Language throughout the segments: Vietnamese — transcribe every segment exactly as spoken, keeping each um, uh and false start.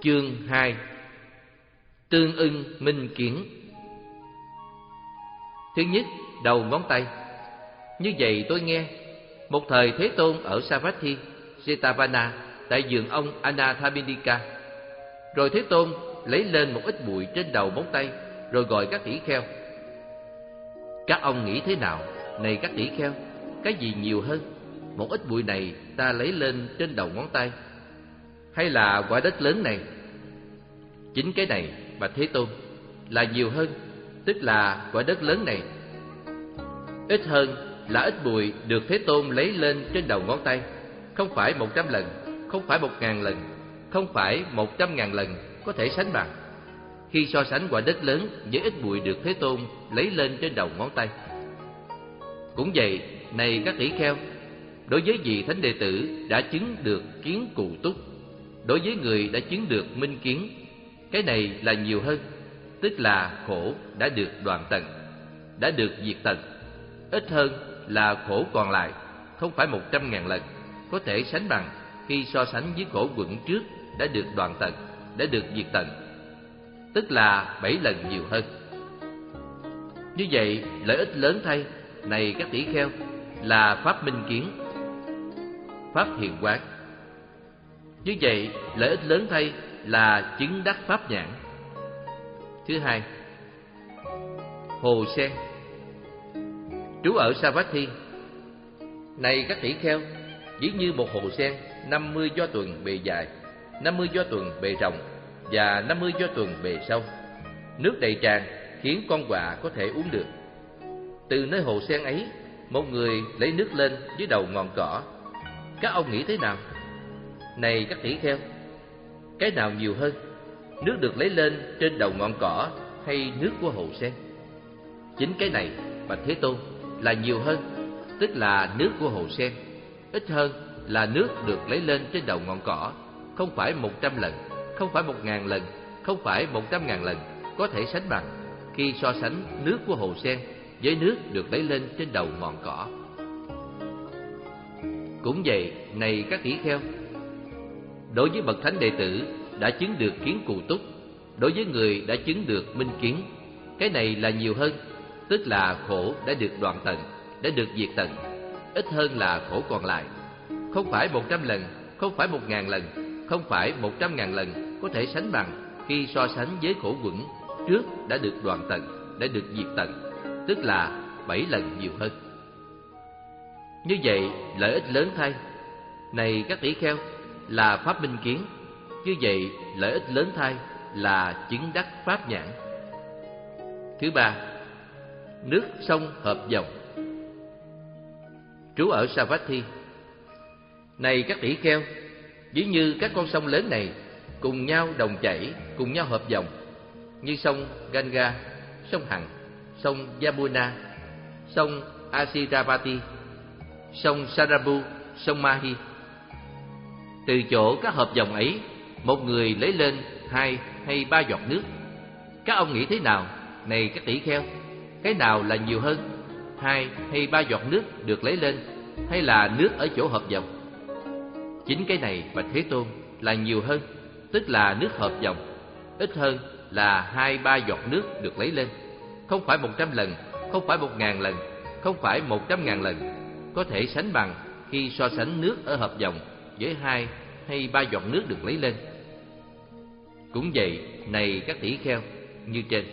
Chương hai. Tương ưng minh kiến. Thứ nhất, đầu ngón tay. Như vậy tôi nghe, một thời Thế Tôn ở Savatthi, Jetavana, tại vườn ông Anathapindika. Rồi Thế Tôn lấy lên một ít bụi trên đầu móng tay, rồi gọi các tỷ kheo. Các ông nghĩ thế nào, này các tỷ kheo? Cái gì nhiều hơn, một ít bụi này ta lấy lên trên đầu ngón tay, hay là quả đất lớn này? Chính cái này, bạch Thế Tôn, là nhiều hơn, tức là quả đất lớn này. Ít hơn là ít bụi được Thế Tôn lấy lên trên đầu ngón tay, không phải một trăm lần, không phải một ngàn lần, không phải một trăm ngàn lần có thể sánh bằng. Khi so sánh quả đất lớn với ít bụi được Thế Tôn lấy lên trên đầu ngón tay. Cũng vậy, này các tỷ kheo, đối với vị thánh đệ tử đã chứng được kiến cụ túc, đối với người đã chứng được minh kiến, cái này là nhiều hơn, tức là khổ đã được đoạn tận, đã được diệt tận. Ít hơn là khổ còn lại, không phải một trăm ngàn lần có thể sánh bằng khi so sánh với khổ quẩn trước đã được đoạn tận, đã được diệt tận, tức là bảy lần nhiều hơn. Như vậy, lợi ích lớn thay, này các tỷ kheo, là pháp minh kiến, pháp hiền quán. Như vậy, lợi ích lớn thay là chứng đắc pháp nhãn. Thứ hai, hồ sen. Trú ở Savatthi. Này các tỷ kheo, ví như một hồ sen năm mươi do tuần bề dài, năm mươi do tuần bề rộng và năm mươi do tuần bề sâu. Nước đầy tràn khiến con quạ có thể uống được. Từ nơi hồ sen ấy, một người lấy nước lên dưới đầu ngọn cỏ. Các ông nghĩ thế nào? Này các tỷ kheo, cái nào nhiều hơn, nước được lấy lên trên đầu ngọn cỏ hay nước của hồ sen? Chính cái này, bạch Thế Tôn, là nhiều hơn, tức là nước của hồ sen. Ít hơn là nước được lấy lên trên đầu ngọn cỏ, không phải một trăm lần, không phải một ngàn lần, không phải một trăm ngàn lần có thể sánh bằng khi so sánh nước của hồ sen với nước được lấy lên trên đầu ngọn cỏ. Cũng vậy, này các tỷ kheo, đối với bậc thánh đệ tử đã chứng được kiến cụ túc, đối với người đã chứng được minh kiến, cái này là nhiều hơn, tức là khổ đã được đoạn tận, đã được diệt tận. Ít hơn là khổ còn lại, không phải một trăm lần, không phải một ngàn lần, không phải một trăm ngàn lần có thể sánh bằng khi so sánh với khổ quẩn trước đã được đoạn tận, đã được diệt tận, tức là bảy lần nhiều hơn. Như vậy, lợi ích lớn thay, này các tỷ kheo, là pháp minh kiến. Như vậy, lợi ích lớn thay là chứng đắc pháp nhãn. Thứ ba, nước sông hợp dòng. Trú ở Savatthi. Này các tỷ kheo, ví như các con sông lớn này cùng nhau đồng chảy, cùng nhau hợp dòng, như sông Ganga, sông Hằng, sông Yamuna, sông Asiravati, sông Sarabu, sông Mahi. Từ chỗ các hợp dòng ấy, một người lấy lên hai hay ba giọt nước. Các ông nghĩ thế nào, này các tỷ kheo? Cái nào là nhiều hơn, hai hay ba giọt nước được lấy lên, hay là nước ở chỗ hợp dòng? Chính cái này, bạch Thế Tôn, là nhiều hơn, tức là nước hợp dòng. Ít hơn là hai ba giọt nước được lấy lên, không phải một trăm lần, không phải một ngàn lần, không phải một trăm ngàn lần có thể sánh bằng khi so sánh nước ở hợp dòng với hai hay ba giọt nước được lấy lên. Cũng vậy, này các tỷ kheo, như trên.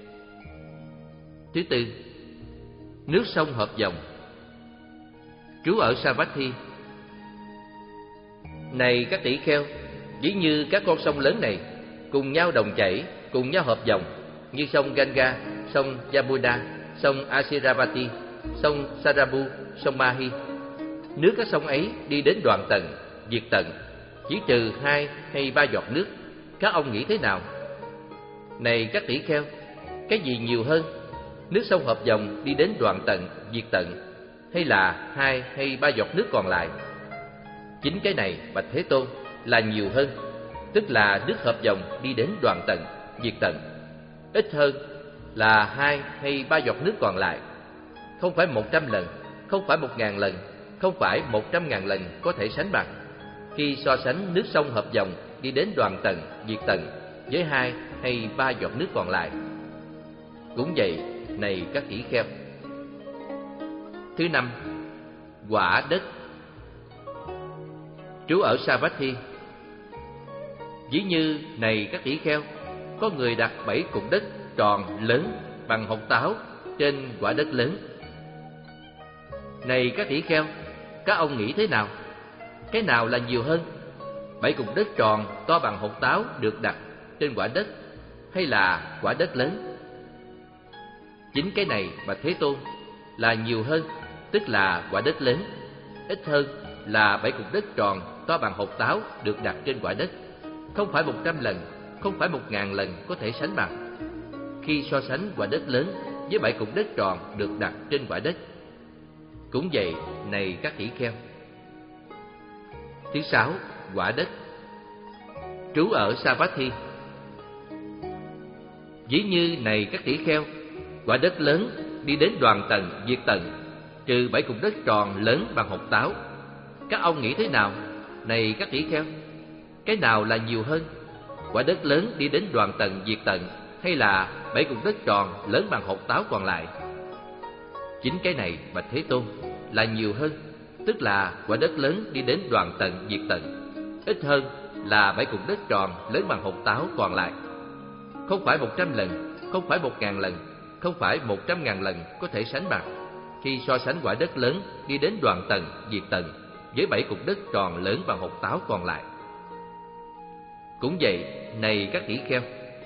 Thứ tư, nước sông hợp dòng. Trú ở Savatthi. Này các tỷ kheo, ví như các con sông lớn này cùng nhau đồng chảy, cùng nhau hợp dòng, như sông Ganga, sông Yamuna, sông Asiravati, sông Sarabu, sông Mahi. Nước các sông ấy đi đến đoạn tận, diệt tận, chỉ trừ hai hay ba giọt nước. Các ông nghĩ thế nào? Này các tỷ kheo, cái gì nhiều hơn, nước sông hợp dòng đi đến đoạn tận, diệt tận, hay là hai hay ba giọt nước còn lại? Chính cái này, bạch Thế Tôn, là nhiều hơn, tức là nước hợp dòng đi đến đoạn tận, diệt tận. Ít hơn là hai hay ba giọt nước còn lại, không phải một trăm lần, không phải một ngàn lần, không phải một trăm ngàn lần có thể sánh bằng khi so sánh nước sông hợp dòng đi đến đoạn tận, diệt tận với hai hay ba giọt nước còn lại. Cũng vậy, này các tỷ kheo. Thứ năm, quả đất. Trú ở Savatthi. Ví như này các tỷ kheo, có người đặt bảy cục đất tròn lớn bằng hột táo trên quả đất lớn. Này các tỷ kheo, các ông nghĩ thế nào? Cái nào là nhiều hơn? Bảy cục đất tròn to bằng hột táo được đặt trên quả đất, hay là quả đất lớn? Chính cái này, bạch Thế Tôn, là nhiều hơn, tức là quả đất lớn. Ít hơn là bảy cục đất tròn to bằng hột táo được đặt trên quả đất. Không phải một trăm lần, không phải một ngàn lần có thể sánh bằng. Khi so sánh quả đất lớn với bảy cục đất tròn được đặt trên quả đất. Cũng vậy, này các tỷ kheo. Thứ sáu, quả đất. Trú ở Savatthi. Ví như này các tỷ kheo, quả đất lớn đi đến đoàn tận, diệt tận, trừ bảy cục đất tròn lớn bằng hột táo. Các ông nghĩ thế nào? Này các tỷ kheo, cái nào là nhiều hơn? Quả đất lớn đi đến đoàn tận, diệt tận, hay là bảy cục đất tròn lớn bằng hột táo còn lại? Chính cái này, bạch Thế Tôn, là nhiều hơn, tức là quả đất lớn đi đến đoàn tận, diệt tận. Ít hơn là bảy cục đất tròn lớn bằng hột táo còn lại. Không phải một trăm lần, không phải một ngàn lần, không phải một trăm ngàn lần có thể sánh bằng. Khi so sánh quả đất lớn đi đến đoàn tận, diệt tận với bảy cục đất tròn lớn bằng hột táo còn lại. Cũng vậy, này các tỷ kheo.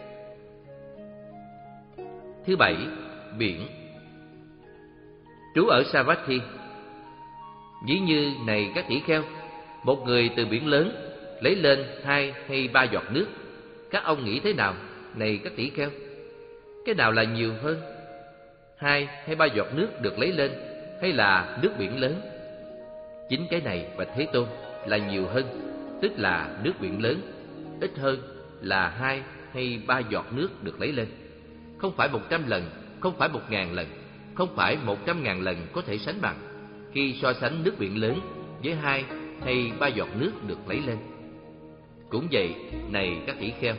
Thứ bảy, biển. Trú ở Savatthi. Ví như này các tỷ kheo, một người từ biển lớn lấy lên hai hay ba giọt nước. Các ông nghĩ thế nào? Này các tỷ kheo, cái nào là nhiều hơn? Hai hay ba giọt nước được lấy lên, hay là nước biển lớn? Chính cái này, bạch Thế Tôn, là nhiều hơn, tức là nước biển lớn. Ít hơn là hai hay ba giọt nước được lấy lên. Không phải một trăm lần, không phải một ngàn lần, không phải một trăm ngàn lần có thể sánh bằng. Khi so sánh nước biển lớn với hai hay ba giọt nước được lấy lên. Cũng vậy, này các tỷ kheo.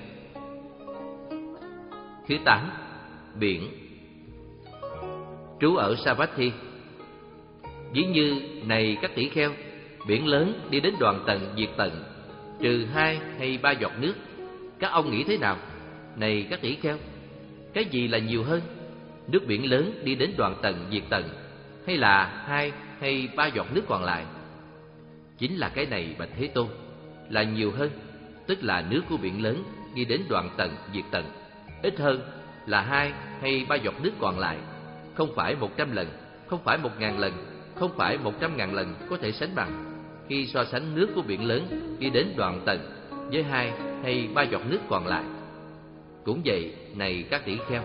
Thứ tám, biển. Trú ở Savatthi. Ví như này các tỷ kheo, biển lớn đi đến đoàn tận, diệt tận, trừ hai hay ba giọt nước. Các ông nghĩ thế nào? Này các tỷ kheo, cái gì là nhiều hơn? Nước biển lớn đi đến đoàn tận, diệt tận, hay là hai hay ba giọt nước còn lại? Chính là cái này, bạch Thế Tôn, là nhiều hơn, tức là nước của biển lớn đi đến đoàn tận, diệt tận. Ít hơn là hai hay ba giọt nước còn lại. Không phải một trăm lần, không phải một ngàn lần, không phải một trăm ngàn lần có thể sánh bằng. Khi so sánh nước của biển lớn đi đến đoàn tận với hai hay ba giọt nước còn lại. Cũng vậy, này các tỷ kheo.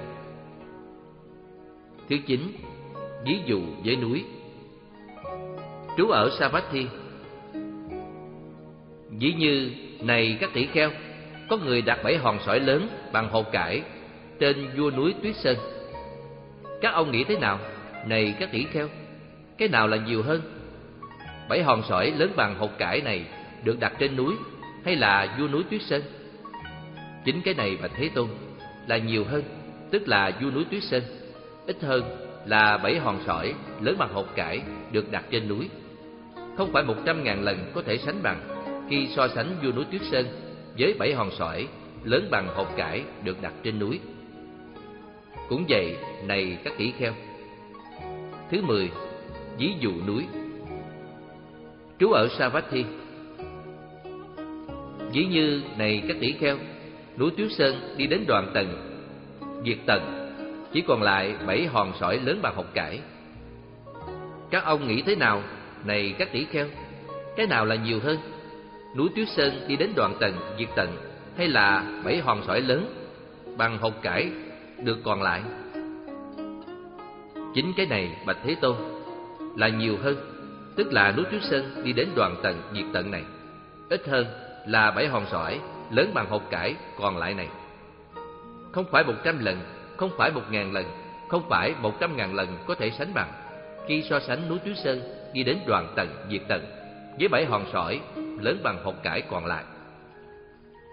Thứ chín, ví dụ với núi. Trú ở Savatthi. Ví như này các tỷ kheo, có người đặt bảy hòn sỏi lớn bằng hột cải trên vua núi Tuyết Sơn. Các ông nghĩ thế nào? Này các tỷ kheo, cái nào là nhiều hơn? Bảy hòn sỏi lớn bằng hột cải này được đặt trên núi, hay là vua núi Tuyết Sơn? Chính cái này, bạch Thế Tôn, là nhiều hơn, tức là vua núi Tuyết Sơn. Ít hơn là bảy hòn sỏi lớn bằng hột cải được đặt trên núi. Không phải một trăm ngàn lần có thể sánh bằng. Khi so sánh vua núi Tuyết Sơn với bảy hòn sỏi lớn bằng hột cải được đặt trên núi. Cũng vậy, này các tỷ kheo. Thứ mười, ví dụ núi. Trú ở Savatthi. Ví như này các tỷ kheo, núi Tuyết Sơn đi đến đoàn tận, diệt tận, chỉ còn lại bảy hòn sỏi lớn bằng hột cải. Các ông nghĩ thế nào? Này các tỷ kheo, cái nào là nhiều hơn? Núi Tuyết Sơn đi đến đoàn tận, diệt tận, hay là bảy hòn sỏi lớn bằng hột cải được còn lại? Chính cái này, bạch Thế Tôn, là nhiều hơn, tức là núi Tuyết Sơn đi đến đoàn tận, diệt tận này. Ít hơn là bảy hòn sỏi lớn bằng hột cải còn lại này. Không phải một trăm lần, không phải một ngàn lần, không phải một trăm ngàn lần có thể sánh bằng. Khi so sánh núi Tuyết Sơn đi đến đoàn tận, diệt tận với bảy hòn sỏi lớn bằng hột cải còn lại.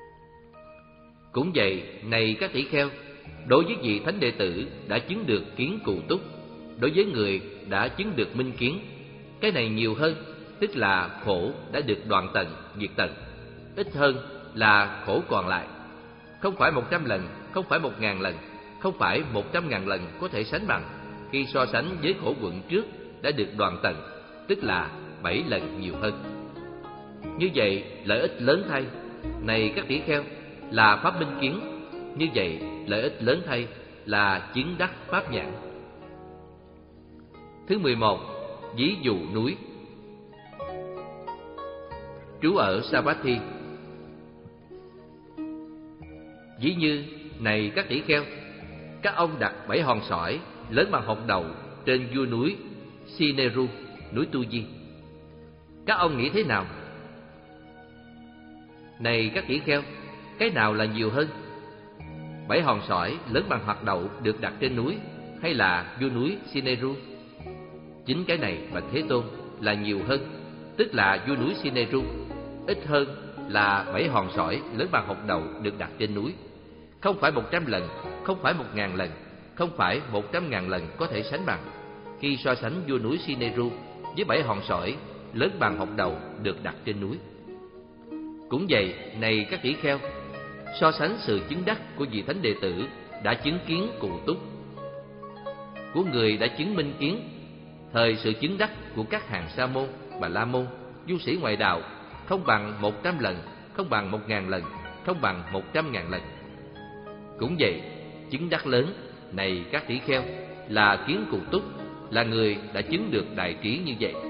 Cũng vậy, này các tỷ kheo, đối với vị thánh đệ tử đã chứng được kiến cụ túc, đối với người đã chứng được minh kiến, cái này nhiều hơn, tức là khổ đã được đoạn tận, diệt tận. Ít hơn là khổ còn lại. Không phải một trăm lần, không phải một ngàn lần, không phải một trăm ngàn lần có thể sánh bằng khi so sánh với khổ quận trước đã được đoạn tận, tức là bảy lần nhiều hơn. Như vậy, lợi ích lớn thay, này các tỷ kheo, là pháp minh kiến. Như vậy, lợi ích lớn thay là chứng đắc pháp nhãn. Thứ mười một, ví dụ núi. Trú ở Savatthi. Ví như, này các tỷ kheo, các ông đặt bảy hòn sỏi lớn bằng hột đậu trên vua núi Sineru, núi Tu Di. Các ông nghĩ thế nào? Này các tỷ kheo, cái nào là nhiều hơn? Bảy hòn sỏi lớn bằng hạt đậu được đặt trên núi, hay là vua núi Sineru? Chính cái này, bạch Thế Tôn, là nhiều hơn, tức là vua núi Sineru. Ít hơn là bảy hòn sỏi lớn bằng hột đậu được đặt trên núi. Không phải một trăm lần, không phải một ngàn lần, không phải một trăm ngàn lần có thể sánh bằng khi so sánh vua núi Sineru với bảy hòn sỏi lớn bằng hột đậu được đặt trên núi. Cũng vậy, này các tỷ kheo, so sánh sự chứng đắc của vị thánh đệ tử đã chứng kiến cụ túc, của người đã chứng minh kiến, thời sự chứng đắc của các hàng sa môn, bà la môn, du sĩ ngoại đạo không bằng một trăm lần, không bằng một ngàn lần, không bằng một trăm ngàn lần. Cũng vậy, chứng đắc lớn, này các tỷ kheo, là kiến cụ túc, là người đã chứng được đại trí như vậy.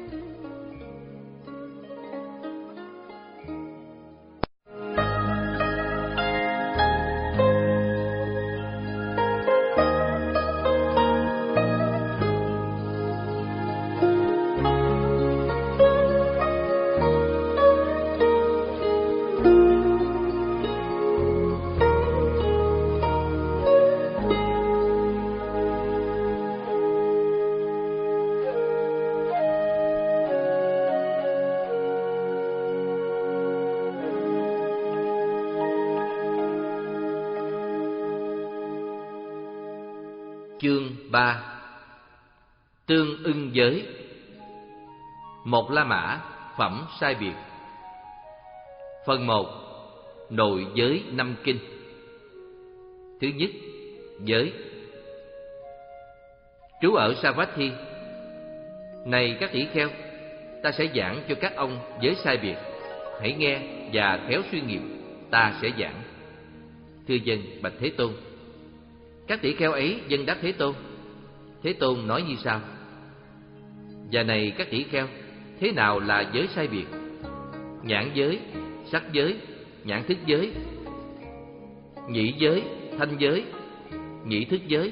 Chương ba. Tương ưng giới. Một La Mã, phẩm sai biệt. Phần một. Nội giới năm kinh. Thứ nhất, giới. Trú ở Savatthi. Này các tỷ kheo, ta sẽ giảng cho các ông giới sai biệt. Hãy nghe và khéo suy nghiệm, ta sẽ giảng. Thưa dân, bạch Thế Tôn. Các tỷ kheo ấy dâng đáp Thế Tôn. Thế Tôn nói như sau: Và này các tỷ kheo, thế nào là giới sai biệt? Nhãn giới, sắc giới, nhãn thức giới, nhĩ giới, thanh giới, nhĩ thức giới,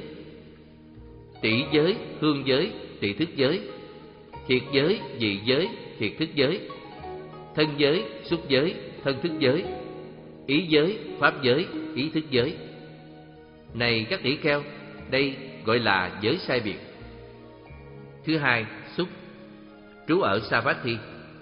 tỷ giới, hương giới, tỷ thức giới, thiệt giới, vị giới, thiệt thức giới, thân giới, xúc giới, thân thức giới, ý giới, pháp giới, ý thức giới. Này các tỷ kheo, đây gọi là giới sai biệt. Thứ hai, xúc. Trú ở Savatthi.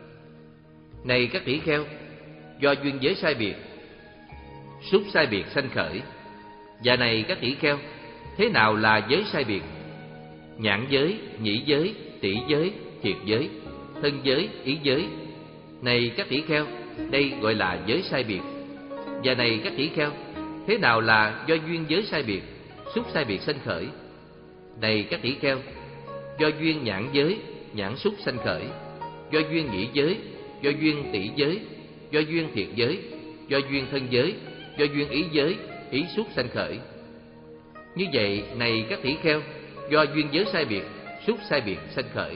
Này các tỷ kheo, do duyên giới sai biệt, xúc sai biệt sanh khởi. Và này các tỷ kheo, thế nào là giới sai biệt? Nhãn giới, nhĩ giới, tỷ giới, thiệt giới, thân giới, ý giới. Này các tỷ kheo, đây gọi là giới sai biệt. Và này các tỷ kheo, thế nào là do duyên giới sai biệt, xúc sai biệt sanh khởi? Này các tỷ kheo, do duyên nhãn giới, nhãn xúc sanh khởi, do duyên nhĩ giới, do duyên tỷ giới, do duyên thiệt giới, do duyên thân giới, do duyên ý giới, ý xúc sanh khởi. Như vậy, này các tỷ kheo, do duyên giới sai biệt, xúc sai biệt sanh khởi.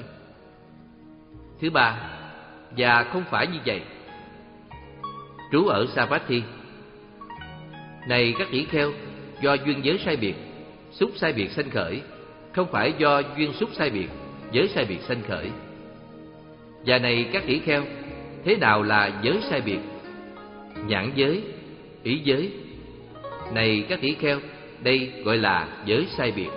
Thứ ba, và không phải như vậy. Trú ở Savatthi. Này các tỷ kheo, do duyên giới sai biệt, xúc sai biệt sanh khởi, không phải do duyên xúc sai biệt, giới sai biệt sanh khởi. Và này các tỷ kheo, thế nào là giới sai biệt? Nhãn giới, ý giới. Này các tỷ kheo, đây gọi là giới sai biệt.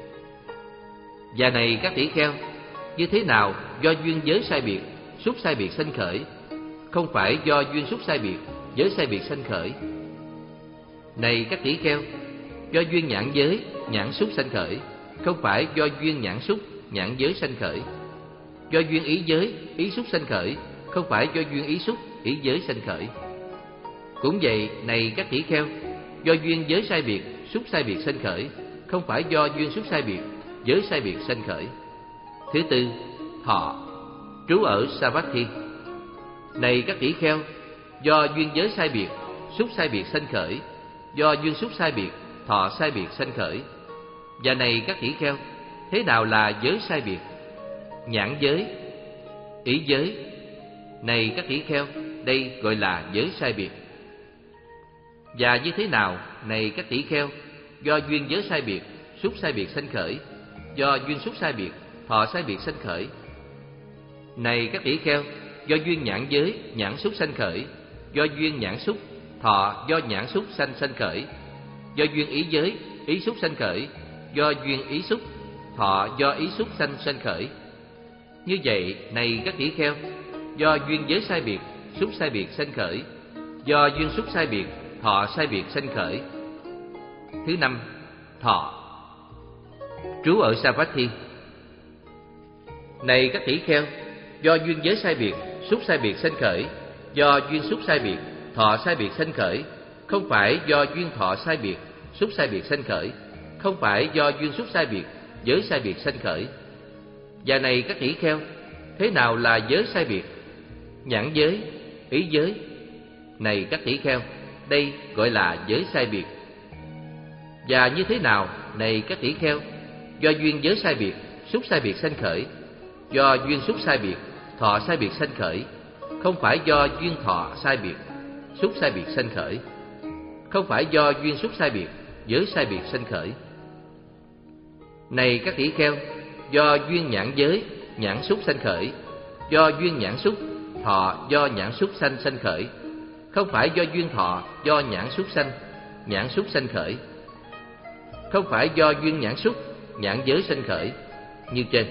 Và này các tỷ kheo, như thế nào do duyên giới sai biệt, xúc sai biệt sanh khởi, không phải do duyên xúc sai biệt, giới sai biệt sanh khởi. Này các tỷ kheo, do duyên nhãn giới, nhãn xúc sanh khởi, không phải do duyên nhãn xúc, nhãn giới sanh khởi. Do duyên ý giới, ý xúc sanh khởi, không phải do duyên ý xúc, ý giới sanh khởi. Cũng vậy, này các tỷ kheo, do duyên giới sai biệt, xúc sai biệt sanh khởi, không phải do duyên xúc sai biệt, giới sai biệt sanh khởi. Thứ tư, thọ, trú ở Savatthi. Này các tỷ kheo, do duyên giới sai biệt, xúc sai biệt sanh khởi, do duyên xúc sai biệt, thọ sai biệt sanh khởi. Và này các tỷ kheo, thế nào là giới sai biệt? Nhãn giới, ý giới. Này các tỷ kheo, đây gọi là giới sai biệt. Và như thế nào, này các tỷ kheo, do duyên giới sai biệt, xúc sai biệt sanh khởi, do duyên xúc sai biệt, thọ sai biệt sanh khởi. Này các tỷ kheo, do duyên nhãn giới, nhãn xúc sanh khởi, do duyên nhãn xúc, thọ do nhãn xúc sanh sanh khởi, do duyên ý giới, ý xúc sanh khởi, do duyên ý xúc, thọ do ý xúc sanh sanh khởi. Như vậy, này các tỷ kheo, do duyên giới sai biệt, xúc sai biệt sanh khởi, do duyên xúc sai biệt, thọ sai biệt sanh khởi. Thứ năm, thọ, trú ở Savatthi. Này các tỷ kheo, do duyên giới sai biệt, xúc sai biệt sanh khởi, do duyên xúc sai biệt, thọ sai biệt sanh khởi, không phải do duyên thọ sai biệt, xúc sai biệt sanh khởi, không phải do duyên xúc sai biệt, giới sai biệt sanh khởi. Và này các tỷ kheo, thế nào là giới sai biệt? Nhãn giới, ý giới. Này các tỷ kheo, đây gọi là giới sai biệt. Và như thế nào, này các tỷ kheo, do duyên giới sai biệt, xúc sai biệt sanh khởi, do duyên xúc sai biệt, thọ sai biệt sanh khởi, không phải do duyên thọ sai biệt, xúc sai biệt sanh khởi, không phải do duyên xúc sai biệt, giới sai biệt sanh khởi. Này các tỷ kheo, do duyên nhãn giới, nhãn xúc sanh khởi, do duyên nhãn xúc, thọ do nhãn xúc sanh sanh khởi, không phải do duyên thọ do nhãn xúc sanh, nhãn xúc sanh khởi, không phải do duyên nhãn xúc, nhãn giới sanh khởi, như trên.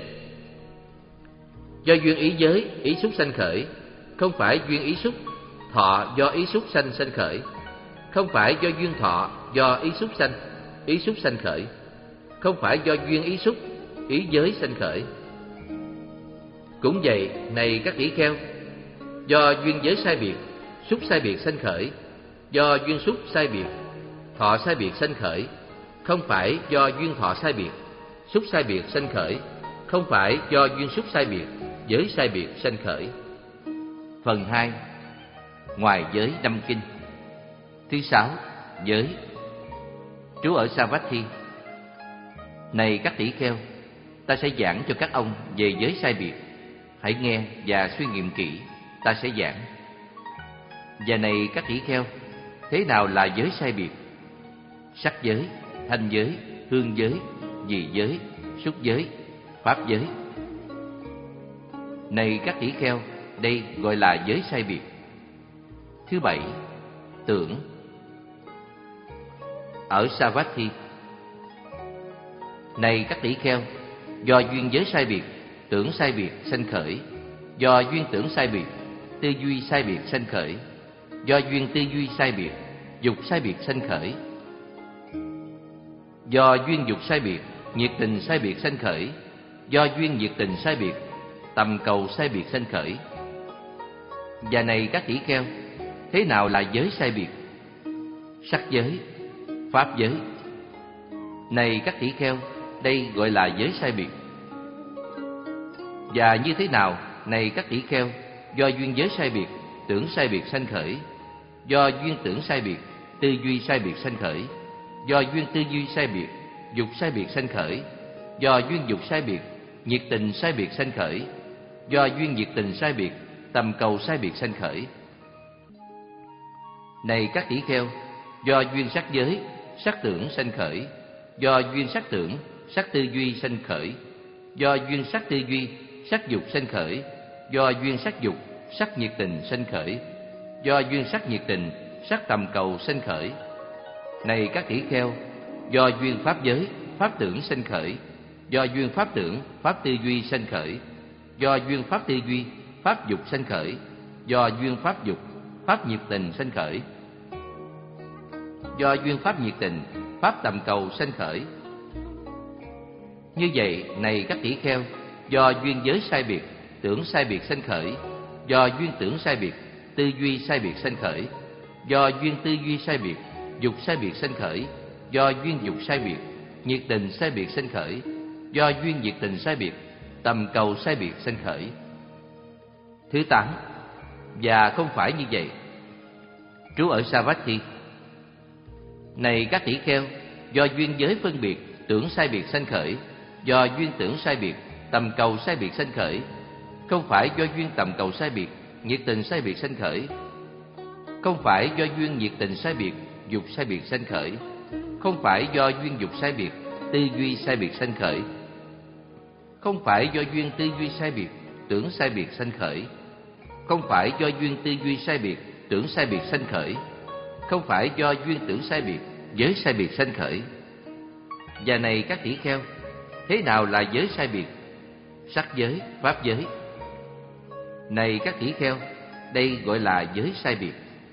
Do duyên ý giới, ý xúc sanh khởi, không phải duyên ý xúc, thọ do ý xúc sanh sanh khởi, không phải do duyên thọ do ý xúc sanh, ý xúc sanh khởi, không phải do duyên ý xúc, ý giới sanh khởi. Cũng vậy, này các tỷ kheo, do duyên giới sai biệt, xúc sai biệt sanh khởi, do duyên xúc sai biệt, thọ sai biệt sanh khởi, không phải do duyên thọ sai biệt, xúc sai biệt sanh khởi, không phải do duyên xúc sai biệt, giới sai biệt sanh khởi. Phần hai, ngoài giới năm kinh. Thứ sáu, giới, trú ở Savatthi. Này các tỷ kheo, ta sẽ giảng cho các ông về giới sai biệt. Hãy nghe và suy nghiệm kỹ, ta sẽ giảng. Và này các tỷ kheo, thế nào là giới sai biệt? Sắc giới, thanh giới, hương giới, vị giới, xúc giới, pháp giới. Này các tỷ kheo, đây gọi là giới sai biệt. Thứ bảy, tưởng. Ở Savatthi. Này các tỷ kheo, do duyên giới sai biệt, tưởng sai biệt sanh khởi, do duyên tưởng sai biệt, tư duy sai biệt sanh khởi, do duyên tư duy sai biệt, dục sai biệt sanh khởi, do duyên dục sai biệt, nhiệt tình sai biệt sanh khởi, do duyên nhiệt tình sai biệt, tầm cầu sai biệt sanh khởi. Và này các tỷ kheo, thế nào là giới sai biệt? Sắc giới, pháp giới. Này các tỷ kheo, đây gọi là giới sai biệt. Và như thế nào, này các tỷ kheo, do duyên giới sai biệt, tưởng sai biệt sanh khởi, do duyên tưởng sai biệt, tư duy sai biệt sanh khởi, do duyên tư duy sai biệt, dục sai biệt sanh khởi, do duyên dục sai biệt, nhiệt tình sai biệt sanh khởi, do duyên nhiệt tình sai biệt, tầm cầu sai biệt sanh khởi. Này các tỷ kheo, do duyên sắc giới, sắc tưởng sanh khởi, do duyên sắc tưởng, sắc tư duy sanh khởi, do duyên sắc tư duy, sắc dục sanh khởi, do duyên sắc dục, sắc nhiệt tình sanh khởi, do duyên sắc nhiệt tình, sắc tầm cầu sanh khởi. Này các tỷ kheo, do duyên pháp giới, pháp tưởng sanh khởi, do duyên pháp tưởng, pháp tư duy sanh khởi, do duyên pháp tư duy, pháp dục sanh khởi, do duyên pháp dục, pháp nhiệt tình sanh khởi. do duyên pháp nhiệt tình, pháp tầm cầu sanh khởi. Như vậy, này các tỷ kheo, do duyên giới sai biệt, tưởng sai biệt sanh khởi, do duyên tưởng sai biệt, tư duy sai biệt sanh khởi, do duyên tư duy sai biệt, dục sai biệt sanh khởi, do duyên dục sai biệt, nhiệt tình sai biệt sanh khởi, do duyên nhiệt tình sai biệt, tầm cầu sai biệt sanh khởi. Thứ tám, và không phải như vậy. Trú ở Savatthi. Này các tỷ kheo, do duyên giới phân biệt, tưởng sai biệt sanh khởi, do duyên tưởng sai biệt, tầm cầu sai biệt sanh khởi, không phải do duyên tầm cầu sai biệt, nhiệt tình sai biệt sanh khởi, không phải do duyên nhiệt tình sai biệt, dục sai biệt sanh khởi, không phải do duyên dục sai biệt, tư duy sai biệt sanh khởi, không phải do duyên tư duy sai biệt, tưởng sai biệt sanh khởi, không phải do duyên tư duy sai biệt, tưởng sai biệt sanh khởi, không phải do duyên tưởng sai biệt, giới sai biệt sanh khởi. Và này các tỷ kheo, thế nào là giới sai biệt? Sắc giới, pháp giới. Này các tỷ kheo, đây gọi là giới sai biệt.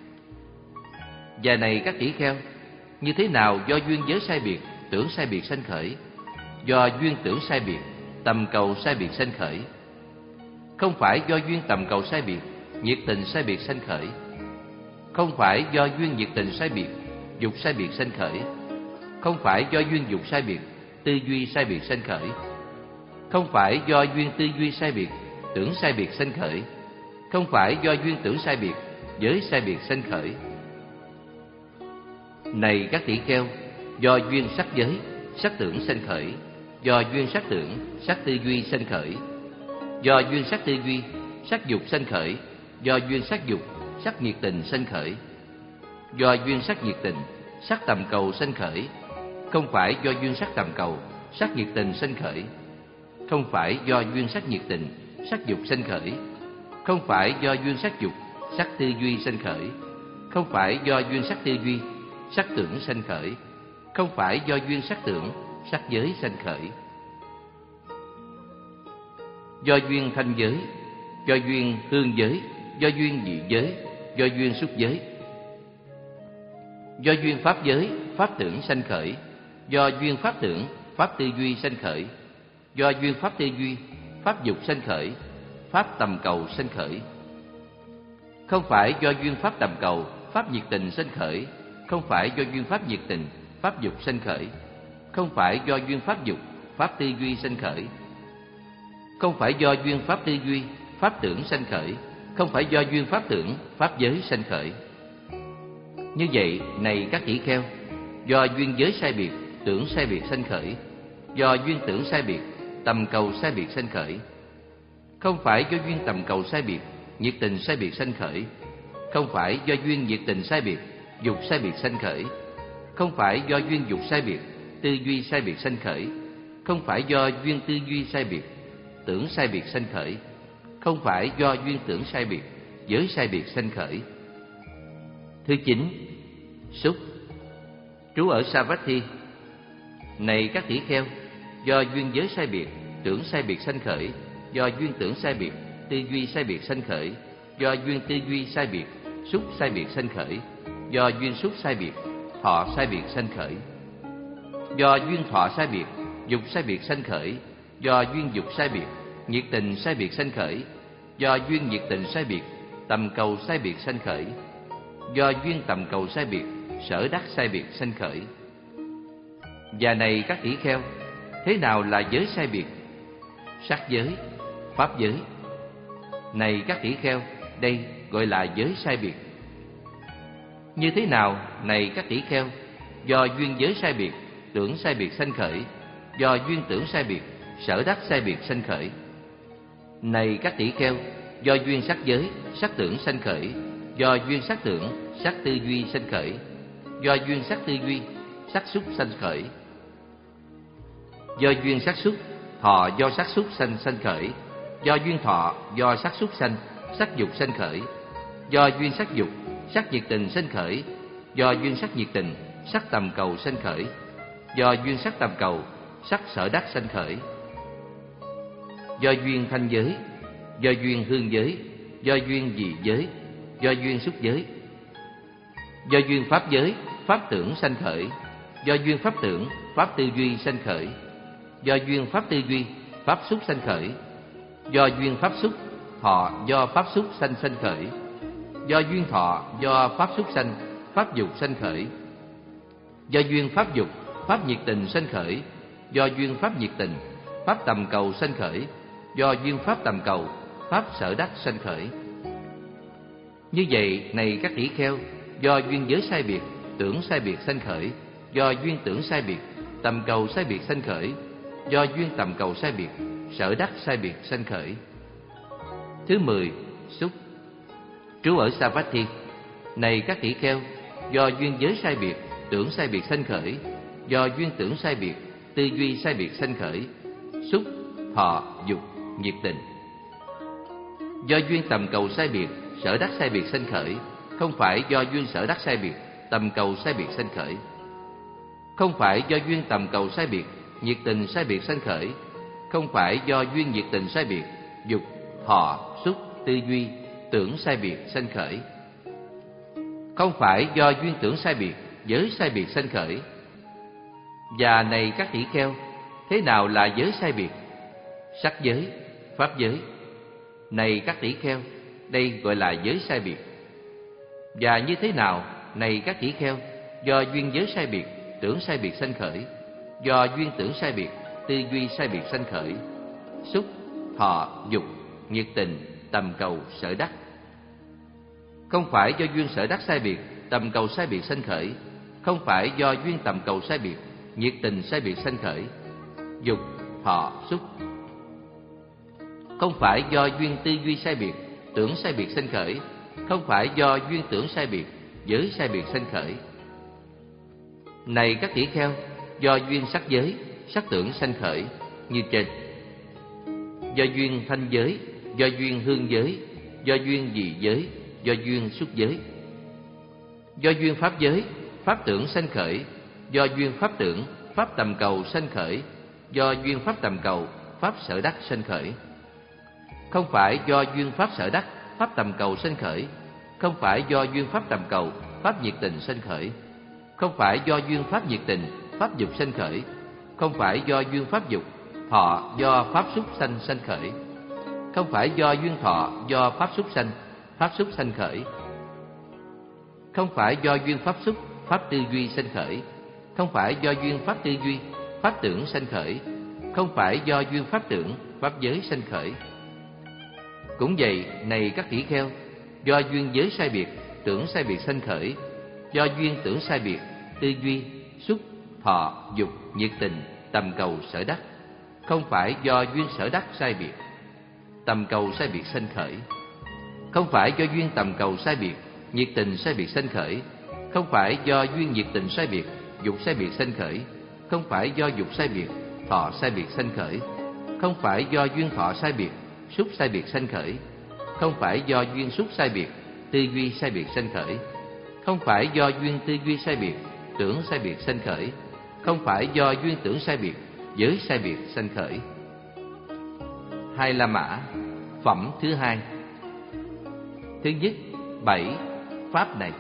Và này các tỷ kheo, như thế nào do duyên giới sai biệt, tưởng sai biệt sanh khởi, do duyên tưởng sai biệt, tầm cầu sai biệt sanh khởi, không phải do duyên tầm cầu sai biệt, nhiệt tình sai biệt sanh khởi, không phải do duyên nhiệt tình sai biệt, dục sai biệt sanh khởi, không phải do duyên dục sai biệt, tư duy sai biệt sanh khởi, không phải do duyên tư duy sai biệt, tưởng sai biệt sanh khởi, không phải do duyên tưởng sai biệt, giới sai biệt sanh khởi. Này các tỷ kheo, do duyên sắc giới, sắc tưởng sanh khởi, do duyên sắc tưởng, sắc tư duy sanh khởi, do duyên sắc tư duy, sắc dục sanh khởi, do duyên sắc dục, sắc nhiệt tình sanh khởi, do duyên sắc nhiệt tình, sắc tầm cầu sanh khởi, không phải do duyên sắc tầm cầu, sắc nhiệt tình sanh khởi, không phải do duyên sắc nhiệt tình, sắc dục sanh khởi, không phải do duyên sắc dục, sắc tư duy sanh khởi, không phải do duyên sắc tư duy, sắc tưởng sanh khởi, không phải do duyên sắc tưởng, sắc giới sanh khởi. Do duyên thanh giới, do duyên hương giới, do duyên vị giới, do duyên xúc giới, do duyên pháp giới, pháp tưởng sanh khởi, do duyên pháp tưởng, pháp tư duy sanh khởi, do duyên pháp tư duy, pháp dục sanh khởi, pháp tầm cầu sanh khởi, không phải do duyên pháp tầm cầu, pháp nhiệt tình sanh khởi, không phải do duyên pháp nhiệt tình, pháp dục sanh khởi, không phải do duyên pháp dục, pháp tư duy sanh khởi, không phải do duyên pháp tư duy, pháp tưởng sanh khởi, không phải do duyên pháp tưởng, pháp giới sanh khởi. Như vậy, này các tỷ kheo, do duyên giới sai biệt, tưởng sai biệt sanh khởi, do duyên tưởng sai biệt, tầm cầu sai biệt sanh khởi, không phải do duyên tầm cầu sai biệt, nhiệt tình sai biệt sanh khởi, không phải do duyên nhiệt tình sai biệt, dục sai biệt sanh khởi, không phải do duyên dục sai biệt, tư duy sai biệt sanh khởi, không phải do duyên tư duy sai biệt, tưởng sai biệt sanh khởi, không phải do duyên tưởng sai biệt, giới sai biệt sanh khởi. Thứ chín, xúc. Trú ở Savatthi. Này các tỷ kheo, do duyên giới sai biệt, tưởng sai biệt sanh khởi, do duyên tưởng sai biệt, tư duy sai biệt sanh khởi, do duyên tư duy sai biệt, xúc sai biệt sanh khởi, do duyên xúc sai biệt, thọ sai biệt sanh khởi, do duyên thọ sai biệt, dục sai biệt sanh khởi, do duyên dục sai biệt, nhiệt tình sai biệt sanh khởi, do duyên nhiệt tình sai biệt, tầm cầu sai biệt sanh khởi, do duyên tầm cầu sai biệt, sở đắc sai biệt sanh khởi. Và này các tỷ kheo, thế nào là giới sai biệt? Sắc giới, pháp giới. Này các tỷ kheo, đây gọi là giới sai biệt. Như thế nào, này các tỷ kheo, do duyên giới sai biệt, tưởng sai biệt sanh khởi, do duyên tưởng sai biệt, sở đắc sai biệt sanh khởi. Này các tỷ kheo, do duyên sắc giới, sắc tưởng sanh khởi, do duyên sắc tưởng, sắc tư duy sanh khởi, do duyên sắc tư duy, sắc xúc sanh khởi, do duyên sắc xúc, thọ do sắc xúc sanh sanh khởi, do duyên thọ do sắc xúc sanh, sắc dục sanh khởi, do duyên sắc dục, sắc nhiệt tình sanh khởi, do duyên sắc nhiệt tình, sắc tầm cầu sanh khởi, do duyên sắc tầm cầu, sắc sở đắc sanh khởi, do duyên thanh giới, do duyên hương giới, do duyên vị giới, do duyên xúc giới, do duyên pháp giới, pháp tưởng sanh khởi, do duyên pháp tưởng, pháp tư duy sanh khởi, do duyên pháp tư duy, pháp xúc sanh khởi, do duyên pháp xúc, thọ do pháp xúc sanh sanh khởi, do duyên thọ do pháp xúc sanh, pháp dục sanh khởi, do duyên pháp dục, pháp nhiệt tình sanh khởi, do duyên pháp nhiệt tình, pháp tầm cầu sanh khởi, do duyên pháp tầm cầu, pháp sở đắc sanh khởi. Như vậy, này các tỷ kheo, do duyên giới sai biệt, tưởng sai biệt sanh khởi, do duyên tưởng sai biệt, tầm cầu sai biệt sanh khởi, do duyên tầm cầu sai biệt, sở đắc sai biệt sanh khởi. Thứ mười, xúc. Trú ở Savatthi. Này các tỷ kheo, do duyên giới sai biệt, tưởng sai biệt sanh khởi, do duyên tưởng sai biệt, tư duy sai biệt sanh khởi, xúc, thọ, dục, nhiệt tình. Do duyên tầm cầu sai biệt, sở đắc sai biệt sanh khởi, không phải do duyên sở đắc sai biệt, tầm cầu sai biệt sanh khởi. Không phải do duyên tầm cầu sai biệt, nhiệt tình sai biệt sanh khởi, không phải do duyên nhiệt tình sai biệt, dục, thọ, xúc, tư duy, tưởng sai biệt sanh khởi. Không phải do duyên tưởng sai biệt, giới sai biệt sanh khởi. Và này các tỷ kheo, thế nào là giới sai biệt? Sắc giới, pháp giới. Này các tỷ kheo, đây gọi là giới sai biệt. Và như thế nào, này các tỷ kheo, do duyên giới sai biệt, tưởng sai biệt sanh khởi, do duyên tưởng sai biệt, tư duy sai biệt sanh khởi, xúc, thọ, dục, nhiệt tình, tầm cầu, sở đắc. Không phải do duyên sở đắc sai biệt, tầm cầu sai biệt sanh khởi, không phải do duyên tầm cầu sai biệt, nhiệt tình sai biệt sanh khởi, dục, thọ, xúc. Không phải do duyên tư duy sai biệt, tưởng sai biệt sanh khởi, không phải do duyên tưởng sai biệt, giới sai biệt sanh khởi. Này các tỷ kheo, do duyên sắc giới, sắc tưởng sanh khởi như trên. Do duyên thanh giới, do duyên hương giới, do duyên dị giới, do duyên xúc giới. Do duyên pháp giới, pháp tưởng sanh khởi, do duyên pháp tưởng, pháp tầm cầu sanh khởi, do duyên pháp tầm cầu, pháp sở đắc sanh khởi. Không phải do duyên pháp sở đắc, pháp tầm cầu sanh khởi, không phải do duyên pháp tầm cầu, pháp nhiệt tình sanh khởi, không phải do duyên pháp nhiệt tình, pháp dục sanh khởi, không phải do duyên pháp dục, thọ do pháp xúc sanh sanh khởi, không phải do duyên thọ do pháp xúc sanh, pháp xúc sanh khởi, không phải do duyên pháp xúc, pháp tư duy sanh khởi, không phải do duyên pháp tư duy, pháp tưởng sanh khởi, không phải do duyên pháp tưởng, pháp giới sanh khởi. Cũng vậy, này các tỷ kheo, do duyên giới sai biệt, tưởng sai biệt sanh khởi, do duyên tưởng sai biệt, tư duy, xúc, thọ, dục, nhiệt tình, tầm cầu, sở đắc, không phải do duyên sở đắc sai biệt, tầm cầu sai biệt sanh khởi, không phải do duyên tầm cầu sai biệt, nhiệt tình sai biệt sanh khởi, không phải do duyên nhiệt tình sai biệt, dục sai biệt sanh khởi, không phải do dục sai biệt, thọ sai biệt sanh khởi, không phải do duyên thọ sai biệt, xúc sai biệt sanh khởi, không phải do duyên xúc sai biệt, tư duy sai biệt sanh khởi, không phải do duyên tư duy sai biệt, tưởng sai biệt sanh khởi, không phải do duyên tưởng sai biệt, giới sai biệt sanh khởi. Hai La Mã, phẩm thứ hai. Thứ nhất, bảy pháp này.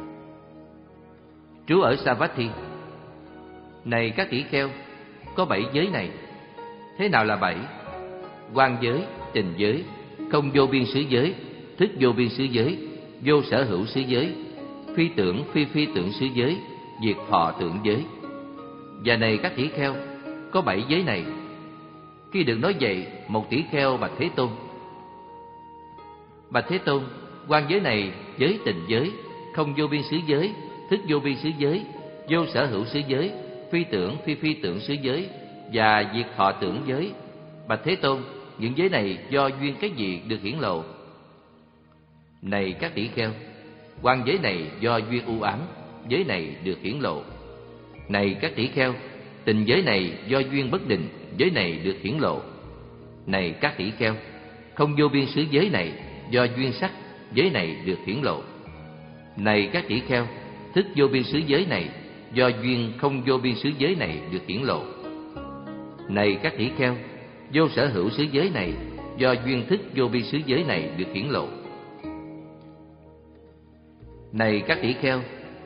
Trú ở Savatthi. Này các tỷ kheo, có bảy giới này. Thế nào là bảy? Quan giới, tình giới, không vô biên xứ giới, thức vô biên xứ giới, vô sở hữu xứ giới, phi tưởng phi phi tưởng xứ giới, diệt thọ tưởng giới. Và này các tỷ kheo, có bảy giới này. Khi được nói vậy, một tỷ kheo bạch Thế Tôn: Bạch Thế Tôn, quan giới này, giới tình giới, không vô biên xứ giới, thức vô biên xứ giới, vô sở hữu xứ giới, phi tưởng phi phi tưởng xứ giới và diệt thọ tưởng giới. Bạch Thế Tôn, những giới này do duyên cái gì được hiển lộ? Này các tỷ kheo, quan giới này do duyên u ám, giới này được hiển lộ. Này các tỷ kheo, tình giới này do duyên bất định, giới này được hiển lộ. Này các tỷ kheo, không vô biên xứ giới này do duyên sắc, giới này được hiển lộ. Này các tỷ kheo, thức vô biên xứ giới này do duyên không vô biên xứ giới này được hiển lộ. Này các tỷ kheo, vô sở hữu xứ giới này do duyên thức vô biên xứ giới này được hiển lộ. Này các tỷ kheo,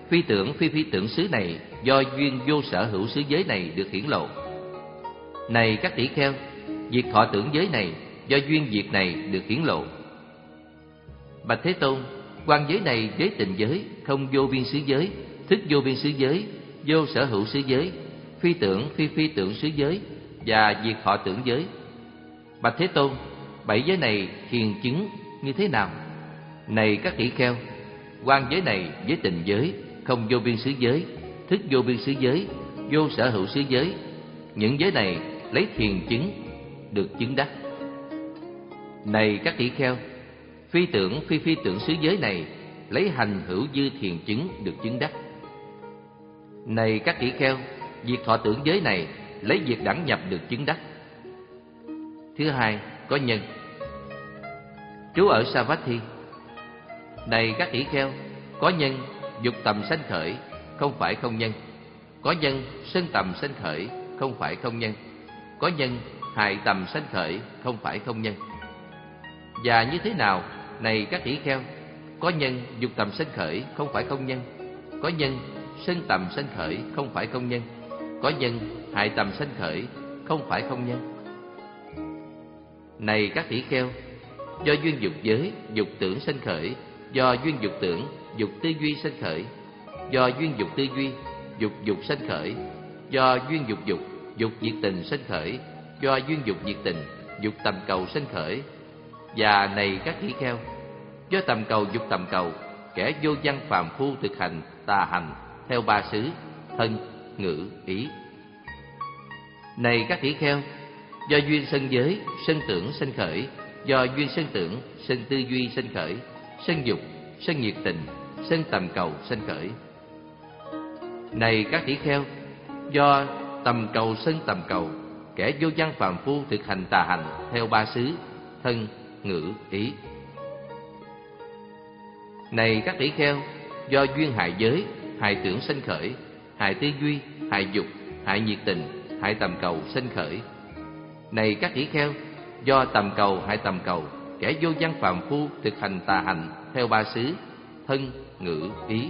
phi tưởng phi phi tưởng xứ này do duyên vô sở hữu xứ giới này được hiển lộ. Này các tỷ kheo, việc thọ tưởng giới này do duyên việc này được hiển lộ. Bạch Thế Tôn, quan giới này giới tịnh giới, không vô biên xứ giới, thức vô biên xứ giới, vô sở hữu xứ giới, phi tưởng phi phi tưởng xứ giới và việc thọ tưởng giới. Bạch Thế Tôn, bảy giới này hiền chứng như thế nào? Này các tỷ kheo, quan giới này giới tịnh giới, không vô biên xứ giới, thức vô biên xứ giới, vô sở hữu xứ giới. Những giới này lấy thiền chứng được chứng đắc. Này các tỷ kheo, phi tưởng phi phi tưởng xứ giới này lấy hành hữu dư thiền chứng được chứng đắc. Này các tỷ kheo, việc thọ tưởng giới này lấy việc đẳng nhập được chứng đắc. Thứ hai, có nhân. Trú ở Savatthi. Này các tỷ kheo, có nhân dục tầm sanh khởi, không phải không nhân. Có nhân sân tầm sanh khởi, không phải không nhân. Có nhân hại tầm sanh khởi, không phải không nhân. Và như thế nào? Này các tỷ kheo, có nhân dục tầm sanh khởi, không phải không nhân. Có nhân sân tầm sanh khởi, không phải không nhân. Có nhân hại tầm sanh khởi, không phải không nhân. Này các tỷ kheo, do duyên dục giới, dục tưởng sanh khởi, do duyên dục tưởng, dục tư duy sanh khởi, do duyên dục tư duy, dục dục sanh khởi, do duyên dục dục, dục diệt tình sanh khởi, do duyên dục diệt tình, dục tầm cầu sanh khởi. Và này các tỷ kheo, do tầm cầu dục tầm cầu, kẻ vô văn phàm phu thực hành tà hành theo ba xứ: thân, ngữ, ý. Này các tỷ kheo, do duyên sân giới, sân tưởng sanh khởi, do duyên sân tưởng, sân tư duy sanh khởi, sân dục, sân nhiệt tình, sân tầm cầu sanh khởi. Này các tỷ kheo, do tầm cầu sân tầm cầu, kẻ vô văn phàm phu thực hành tà hành theo ba xứ: thân, ngữ, ý. Này các tỷ kheo, do duyên hại giới, hại tưởng sanh khởi, hại tư duy, hại dục, hại nhiệt tình, hại tầm cầu sanh khởi. Này các tỷ kheo, do tầm cầu hại tầm cầu, kẻ vô văn phàm phu thực hành tà hành theo ba xứ: thân, ngữ, ý.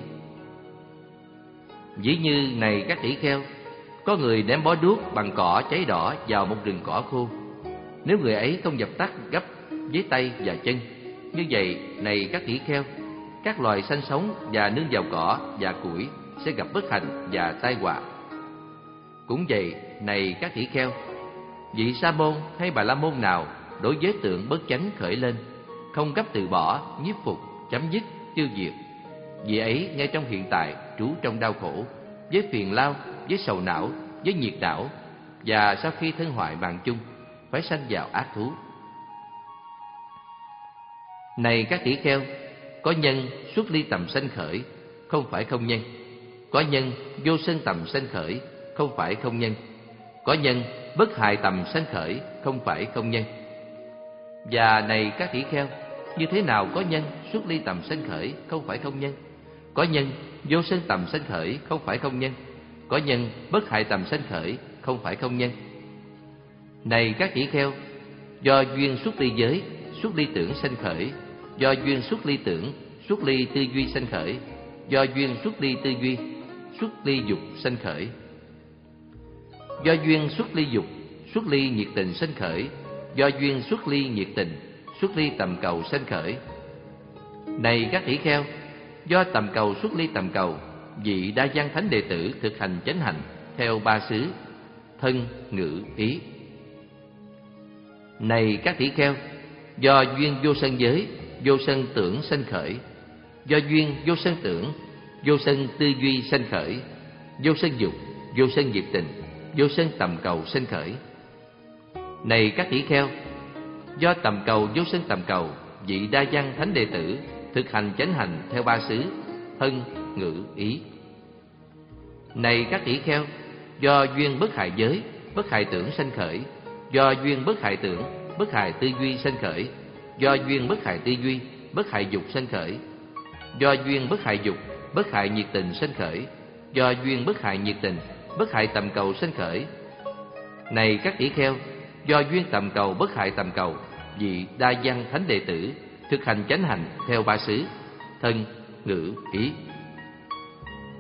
Ví như này các tỷ kheo, có người ném bó đuốc bằng cỏ cháy đỏ vào một rừng cỏ khô. Nếu người ấy không dập tắt gấp với tay và chân, như vậy, này các tỷ kheo, các loài sanh sống và nương vào cỏ và củi sẽ gặp bất hạnh và tai họa. Cũng vậy, này các tỷ kheo, vị sa môn hay bà la môn nào đối với tượng bất chánh khởi lên, không gấp từ bỏ, nhiếp phục, chấm dứt, tiêu diệt, vị ấy ngay trong hiện tại trú trong đau khổ, với phiền lao, với sầu não, với nhiệt não, và sau khi thân hoại mạng chung, phải sanh vào ác thú. Này các tỷ kheo, có nhân xuất ly tầm sanh khởi, không phải không nhân. Có nhân vô sân tầm sanh khởi, không phải không nhân. Có nhân bất hại tầm sanh khởi, không phải không nhân. Và này các tỷ kheo, như thế nào có nhân xuất ly tầm sanh khởi, không phải không nhân? Có nhân vô sân tầm sanh khởi, không phải không nhân. Có nhân bất hại tầm sanh khởi, không phải không nhân. Này các tỷ kheo, do duyên xuất ly giới, xuất ly tưởng sanh khởi, do duyên xuất ly tưởng, xuất ly tư duy sanh khởi, do duyên xuất ly tư duy, xuất ly dục sanh khởi, do duyên xuất ly dục, xuất ly nhiệt tình sanh khởi, do duyên xuất ly nhiệt tình, xuất ly tầm cầu sanh khởi. Này các tỷ kheo, do tầm cầu xuất ly tầm cầu, vị đa văn thánh đệ tử thực hành chánh hạnh theo ba xứ: thân, ngữ, ý. Này các tỷ kheo, do duyên vô sân giới, vô sân tưởng sanh khởi, do duyên vô sân tưởng, vô sân tư duy sanh khởi, vô sân dục, vô sân diệt tình, vô sân tầm cầu sanh khởi. Này các tỷ kheo, do tầm cầu vô sân tầm cầu, vị đa văn thánh đệ tử thực hành chánh hành theo ba xứ: thân, ngữ, ý. Này các tỷ kheo, do duyên bất hại giới, bất hại tưởng sanh khởi, do duyên bất hại tưởng, bất hại tư duy sanh khởi, do duyên bất hại tư duy, bất hại dục sanh khởi, do duyên bất hại dục, bất hại nhiệt tình sanh khởi, do duyên bất hại nhiệt tình, bất hại tầm cầu sanh khởi. Này các tỷ kheo, do duyên tầm cầu bất hại tầm cầu, vị đa văn thánh đệ tử thực hành chánh hành theo ba xứ: thân, ngữ, ý.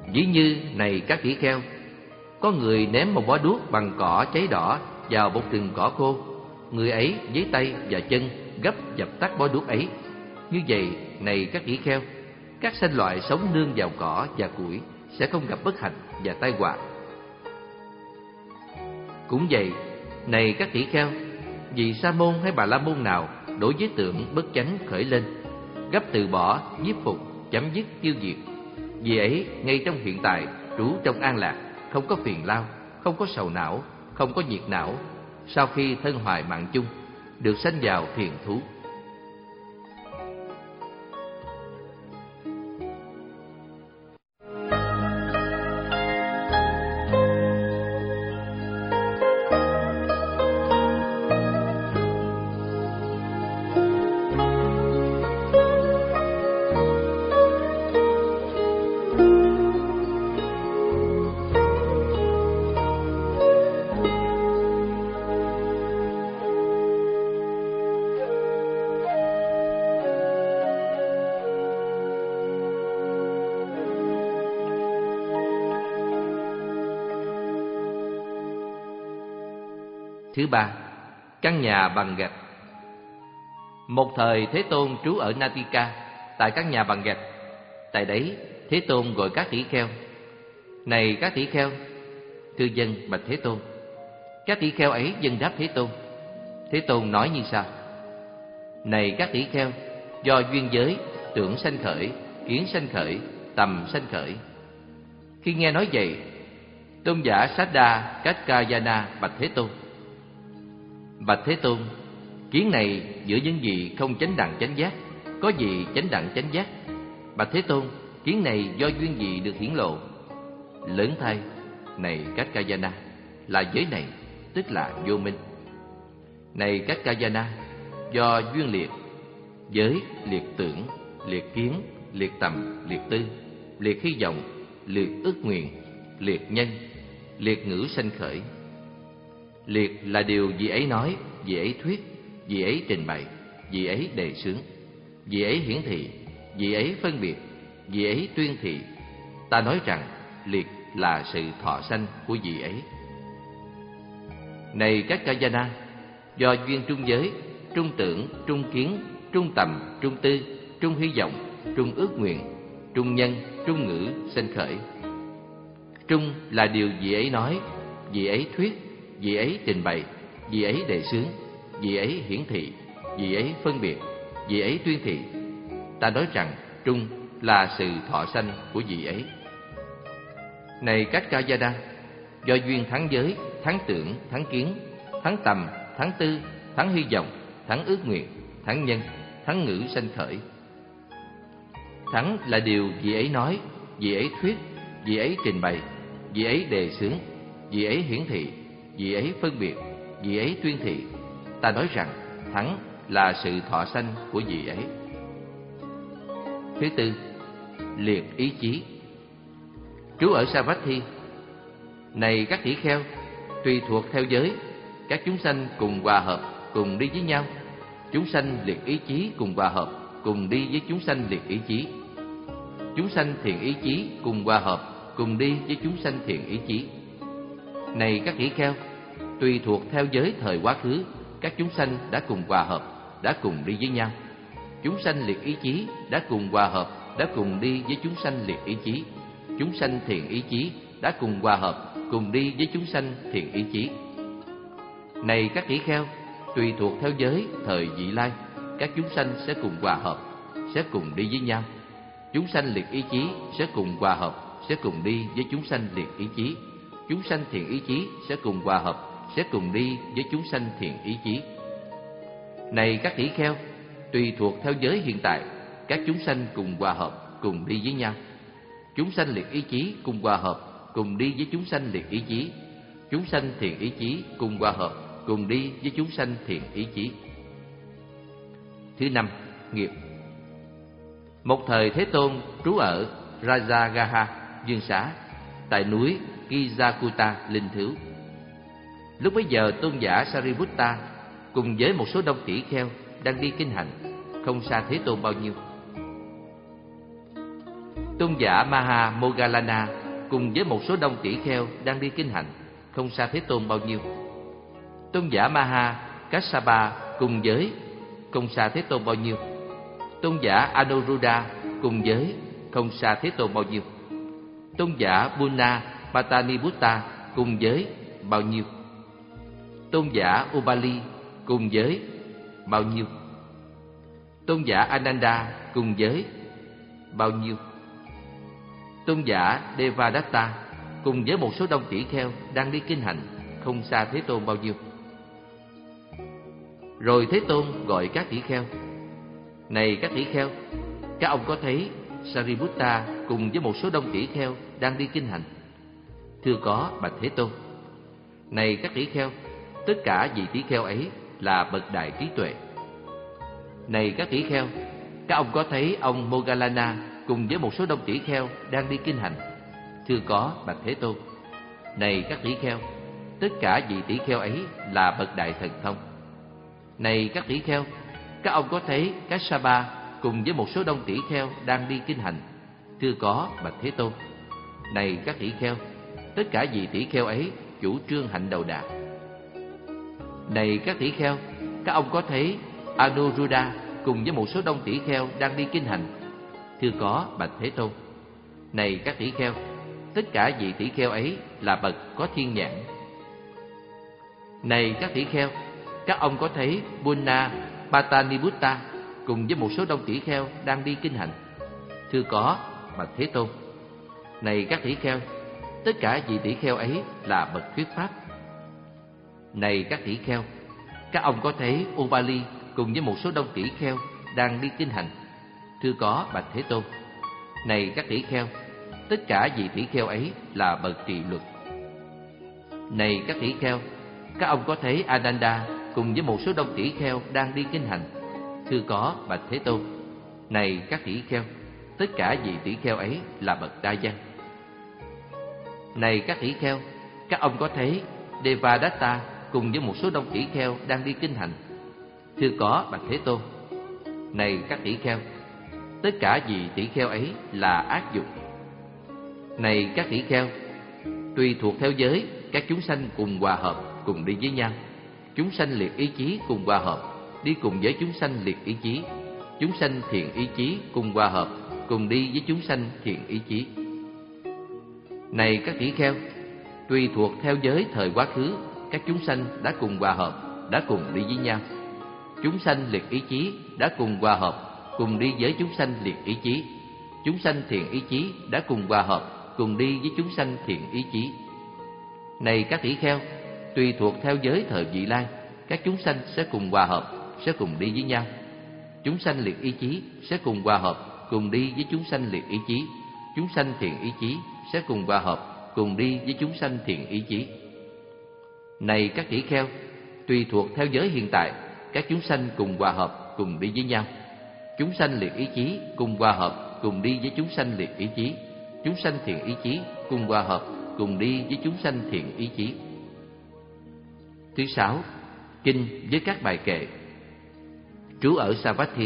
Ví như này các tỷ kheo, có người ném một bó đuốc bằng cỏ cháy đỏ vào một rừng cỏ khô, người ấy với tay và chân gấp dập tắt bó đuốc ấy. Như vậy, này các tỷ kheo, các sanh loại sống nương vào cỏ và củi sẽ không gặp bất hạnh và tai họa. Cũng vậy, này các tỷ kheo, vì sa môn hay bà la môn nào đối với tưởng bất chánh khởi lên, gấp từ bỏ, nhiếp phục, chấm dứt, tiêu diệt, vì ấy ngay trong hiện tại trú trong an lạc, không có phiền lao, không có sầu não, không có nhiệt não, sau khi thân hoại mạng chung, được sanh vào thiền thú. Thứ ba, căn nhà bằng gạch. Một thời Thế Tôn trú ở Natika, tại căn nhà bằng gạch. Tại đấy, Thế Tôn gọi các tỷ kheo: này các tỷ kheo, thưa dân bạch Thế Tôn. Các tỷ kheo ấy dâng đáp Thế Tôn. Thế Tôn nói như sau: này các tỷ kheo, do duyên giới, tưởng sanh khởi, kiến sanh khởi, tầm sanh khởi. Khi nghe nói vậy, tôn giả Saddha Kaccayana bạch Thế Tôn: bạch Thế Tôn, kiến này giữa những gì không chánh đẳng chánh giác, có gì chánh đẳng chánh giác? Bạch Thế Tôn, kiến này do duyên gì được hiển lộ? Lớn thay, này Kaccayana, là giới này, tức là vô minh. Này Kaccayana, do duyên liệt, giới liệt tưởng, liệt kiến, liệt tầm, liệt tư, liệt hy vọng, liệt ước nguyện, liệt nhân, liệt ngữ sanh khởi. Liệt là điều vị ấy nói, vị ấy thuyết, vị ấy trình bày, vị ấy đề xướng, vị ấy hiển thị, vị ấy phân biệt, vị ấy tuyên thị. Ta nói rằng liệt là sự thọ sanh của vị ấy. Này các Kaccayana, do duyên trung giới, trung tưởng, trung kiến, trung tầm, trung tư, trung hy vọng, trung ước nguyện, trung nhân, trung ngữ sanh khởi. Trung là điều vị ấy nói, vị ấy thuyết, vị ấy trình bày, vị ấy đề xướng, vị ấy hiển thị, vị ấy phân biệt, vị ấy tuyên thị. Ta nói rằng trung là sự thọ sanh của vị ấy. Này các Kaccayana, do duyên thắng giới, thắng tưởng, thắng kiến, thắng tầm, thắng tư, thắng hy vọng, thắng ước nguyện, thắng nhân, thắng ngữ sanh khởi. Thắng là điều vị ấy nói, vị ấy thuyết, vị ấy trình bày, vị ấy đề xướng, vị ấy hiển thị, vị ấy phân biệt, vị ấy tuyên thị. Ta nói rằng thắng là sự thọ sanh của vị ấy. Thứ tư, liệt ý chí. Trú ở Savatthi. Này các tỷ kheo, tùy thuộc theo giới, các chúng sanh cùng hòa hợp, cùng đi với nhau. Chúng sanh liệt ý chí cùng hòa hợp, cùng đi với chúng sanh liệt ý chí. Chúng sanh thiện ý chí cùng hòa hợp, cùng đi với chúng sanh thiện ý chí. Này các tỷ kheo, tùy thuộc theo giới thời quá khứ, các chúng sanh đã cùng hòa hợp, đã cùng đi với nhau. Chúng sanh liệt ý chí đã cùng hòa hợp, đã cùng đi với chúng sanh liệt ý chí. Chúng sanh thiện ý chí đã cùng hòa hợp, cùng đi với chúng sanh thiện ý chí. Này các tỷ kheo, tùy thuộc theo giới thời vị lai, các chúng sanh sẽ cùng hòa hợp, sẽ cùng đi với nhau. Chúng sanh liệt ý chí sẽ cùng hòa hợp, sẽ cùng đi với chúng sanh liệt ý chí. Chúng sanh thiện ý chí sẽ cùng hòa hợp, sẽ cùng đi với chúng sanh thiện ý chí. Này các tỷ kheo, tùy thuộc theo giới hiện tại, các chúng sanh cùng hòa hợp, cùng đi với nhau. Chúng sanh liệt ý chí cùng hòa hợp, cùng đi với chúng sanh liệt ý chí. Chúng sanh thiện ý chí cùng hòa hợp, cùng đi với chúng sanh thiện ý chí. Thứ năm, nghiệp. Một thời Thế Tôn trú ở Rajagaha, Dương Xá, tại núi Kijakuta Linh Thứu. Lúc bấy giờ tôn giả Sariputta cùng với một số đông tỷ kheo đang đi kinh hành, không xa Thế Tôn bao nhiêu. Tôn giả Maha Moggallana cùng với một số đông tỷ kheo đang đi kinh hành, không xa Thế Tôn bao nhiêu. Tôn giả Maha Kassapa cùng với không xa Thế Tôn bao nhiêu. Tôn giả Anuruddha cùng với không xa Thế Tôn bao nhiêu. Tôn giả Bunna Pataniputta cùng với bao nhiêu. Tôn giả Ubali cùng với bao nhiêu. Tôn giả Ananda cùng với bao nhiêu. Tôn giả Devadatta cùng với một số đông tỷ kheo đang đi kinh hành, không xa Thế Tôn bao nhiêu. Rồi Thế Tôn gọi các tỷ kheo: Này các tỷ kheo, các ông có thấy Sariputta cùng với một số đông tỷ kheo đang đi kinh hành? Thưa có, bạch Thế Tôn. Này các tỷ kheo, tất cả vị tỷ kheo ấy là bậc đại trí tuệ. Này các tỷ kheo, các ông có thấy ông Moggallana cùng với một số đông tỷ kheo đang đi kinh hành? Thưa có, bạch Thế Tôn. Này các tỷ kheo, tất cả vị tỷ kheo ấy là bậc đại thần thông. Này các tỷ kheo, các ông có thấy Kassapa cùng với một số đông tỷ kheo đang đi kinh hành? Thưa có, bạch Thế Tôn. Này các tỷ kheo, tất cả vị tỷ kheo ấy chủ trương hạnh đầu đà. Này các tỷ kheo, các ông có thấy Anuruddha cùng với một số đông tỷ kheo đang đi kinh hành? Thưa có, bạch Thế Tôn. Này các tỷ kheo, tất cả vị tỷ kheo ấy là bậc có thiên nhãn. Này các tỷ kheo, các ông có thấy Bunna Pataniputta cùng với một số đông tỷ kheo đang đi kinh hành? Thưa có, bạch Thế Tôn. Này các tỷ kheo, tất cả vị tỷ kheo ấy là bậc thuyết pháp. Này các tỷ kheo, các ông có thấy Ubali cùng với một số đông tỷ kheo đang đi kinh hành? Thưa có, bạch Thế Tôn. Này các tỷ kheo, tất cả vị tỷ kheo ấy là bậc trị luật. Này các tỷ kheo, các ông có thấy Ananda cùng với một số đông tỷ kheo đang đi kinh hành? Thưa có, bạch Thế Tôn. Này các tỷ kheo, tất cả vị tỷ kheo ấy là bậc đa văn. Này các tỷ kheo, các ông có thấy Devadatta cùng với một số đông tỷ kheo đang đi kinh hành? Thưa có, bạch Thế Tôn. Này các tỷ kheo, tất cả vị tỷ kheo ấy là ác dục. Này các tỷ kheo, tùy thuộc theo giới, các chúng sanh cùng hòa hợp, cùng đi với nhau. Chúng sanh liệt ý chí cùng hòa hợp, đi cùng với chúng sanh liệt ý chí. Chúng sanh thiện ý chí cùng hòa hợp, cùng đi với chúng sanh thiện ý chí. Này các tỷ kheo, tùy thuộc theo giới thời quá khứ, các chúng sanh đã cùng hòa hợp, đã cùng đi với nhau. Chúng sanh liệt ý chí đã cùng hòa hợp, cùng đi với chúng sanh liệt ý chí. Chúng sanh thiện ý chí đã cùng hòa hợp, cùng đi với chúng sanh thiện ý chí. Này các tỷ kheo, tùy thuộc theo giới thời vị lai, các chúng sanh sẽ cùng hòa hợp, sẽ cùng đi với nhau. Chúng sanh liệt ý chí sẽ cùng hòa hợp, cùng đi với chúng sanh liệt ý chí. Chúng sanh thiện ý chí sẽ cùng hòa hợp, cùng đi với chúng sanh thiện ý chí. Này các tỷ kheo, tùy thuộc theo giới hiện tại, các chúng sanh cùng hòa hợp, cùng đi với nhau. Chúng sanh liệt ý chí cùng hòa hợp, cùng đi với chúng sanh liệt ý chí. Chúng sanh thiện ý chí cùng hòa hợp, cùng đi với chúng sanh thiện ý chí. Thứ sáu, kinh với các bài kệ. Trú ở Savatthi.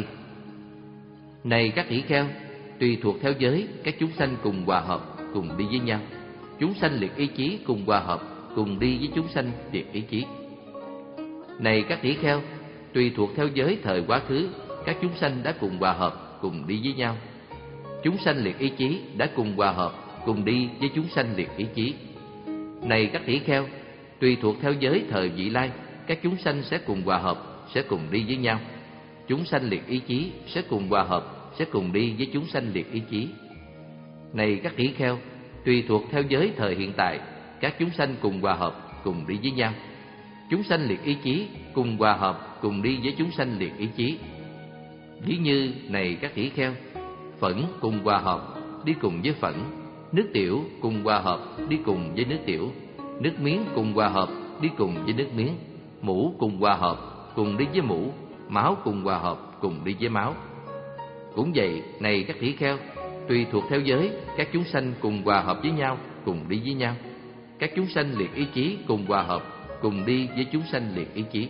Này các tỷ kheo, tùy thuộc theo giới, các chúng sanh cùng hòa hợp, cùng đi với nhau. Chúng sanh liệt ý chí cùng hòa hợp, cùng đi với chúng sanh liệt ý chí. Này các tỷ kheo, tùy thuộc theo giới thời quá khứ, các chúng sanh đã cùng hòa hợp, cùng đi với nhau. Chúng sanh liệt ý chí đã cùng hòa hợp, cùng đi với chúng sanh liệt ý chí. Này các tỷ kheo, tùy thuộc theo giới thời vị lai, các chúng sanh sẽ cùng hòa hợp, sẽ cùng đi với nhau. Chúng sanh liệt ý chí sẽ cùng hòa hợp, sẽ cùng đi với chúng sanh liệt ý chí. Này các tỷ kheo, tùy thuộc theo giới thời hiện tại, các chúng sanh cùng hòa hợp, cùng đi với nhau. Chúng sanh liệt ý chí cùng hòa hợp, cùng đi với chúng sanh liệt ý chí. Ví như này các tỷ kheo, phẫn cùng hòa hợp, đi cùng với phẫn. Nước tiểu cùng hòa hợp, đi cùng với nước tiểu. Nước miếng cùng hòa hợp, đi cùng với nước miếng. Mũ cùng hòa hợp, cùng đi với mũ. Máu cùng hòa hợp, cùng đi với máu. Cũng vậy, này các tỷ kheo, tùy thuộc theo giới, các chúng sanh cùng hòa hợp với nhau, cùng đi với nhau. Các chúng sanh liệt ý chí cùng hòa hợp, cùng đi với chúng sanh liệt ý chí.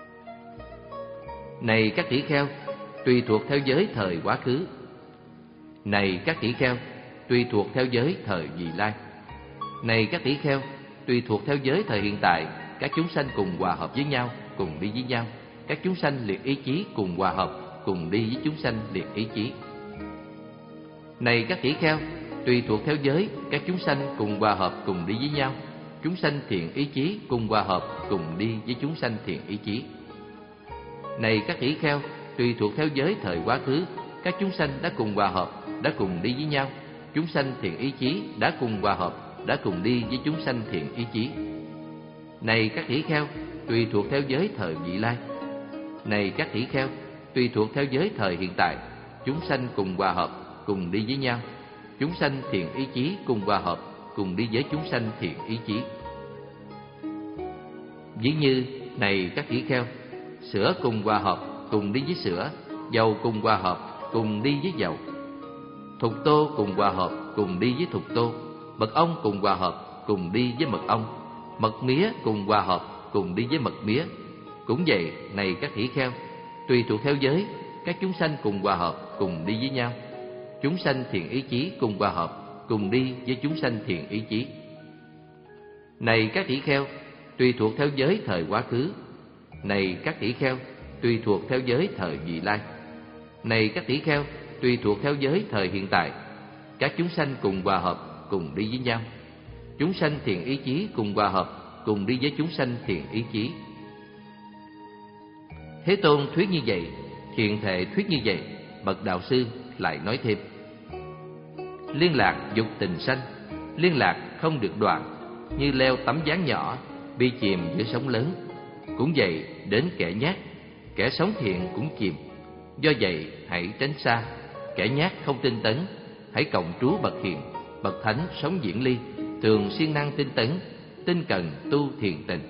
Này các tỷ kheo, tùy thuộc theo giới thời quá khứ, Này các tỷ kheo, tùy thuộc theo giới thời vị lai. Này các tỷ kheo, tùy thuộc theo giới thời hiện tại, các chúng sanh cùng hòa hợp với nhau, cùng đi với nhau. Các chúng sanh liệt ý chí cùng hòa hợp, cùng đi với chúng sanh liệt ý chí. Này các tỷ kheo, tùy thuộc theo giới, các chúng sanh cùng hòa hợp, cùng đi với nhau. Chúng sanh thiện ý chí cùng hòa hợp, cùng đi với chúng sanh thiện ý chí. Này các tỷ kheo, tùy thuộc theo giới thời quá khứ, các chúng sanh đã cùng hòa hợp, đã cùng đi với nhau. Chúng sanh thiện ý chí đã cùng hòa hợp, đã cùng đi với chúng sanh thiện ý chí. Này các tỷ kheo, tùy thuộc theo giới thời vị lai. Này các tỷ kheo, tùy thuộc theo giới thời hiện tại, chúng sanh cùng hòa hợp, cùng đi với nhau. Chúng sanh thiện ý chí cùng hòa hợp, cùng đi với chúng sanh thiện ý chí. Ví như, này các tỷ kheo, sữa cùng hòa hợp, cùng đi với sữa. Dầu cùng hòa hợp, cùng đi với dầu. Thục tô cùng hòa hợp, cùng đi với thục tô. Mật ong cùng hòa hợp, cùng đi với mật ong. Mật mía cùng hòa hợp, cùng đi với mật mía. Cũng vậy, này các tỷ kheo, tùy thuộc theo giới, các chúng sanh cùng hòa hợp, cùng đi với nhau. Chúng sanh thiện ý chí cùng hòa hợp, cùng đi với chúng sanh thiện ý chí. Này các tỷ kheo, tùy thuộc theo giới thời quá khứ. Này các tỷ kheo, tùy thuộc theo giới thời vị lai. Này các tỷ kheo, tùy thuộc theo giới thời hiện tại, các chúng sanh cùng hòa hợp, cùng đi với nhau. Chúng sanh thiện ý chí cùng hòa hợp, cùng đi với chúng sanh thiện ý chí. Thế Tôn thuyết như vậy, Thiện Thệ thuyết như vậy, bậc đạo sư lại nói thêm: liên lạc dục tình sanh, liên lạc không được đoạn, như leo tấm ván nhỏ, bị chìm giữa sóng lớn. Cũng vậy, đến kẻ nhát, kẻ sống thiện cũng chìm. Do vậy, hãy tránh xa. Kẻ nhát không tinh tấn, hãy cộng trú bậc hiền. Bậc thánh sống diễn ly, thường siêng năng tinh tấn, tinh cần tu thiền tình.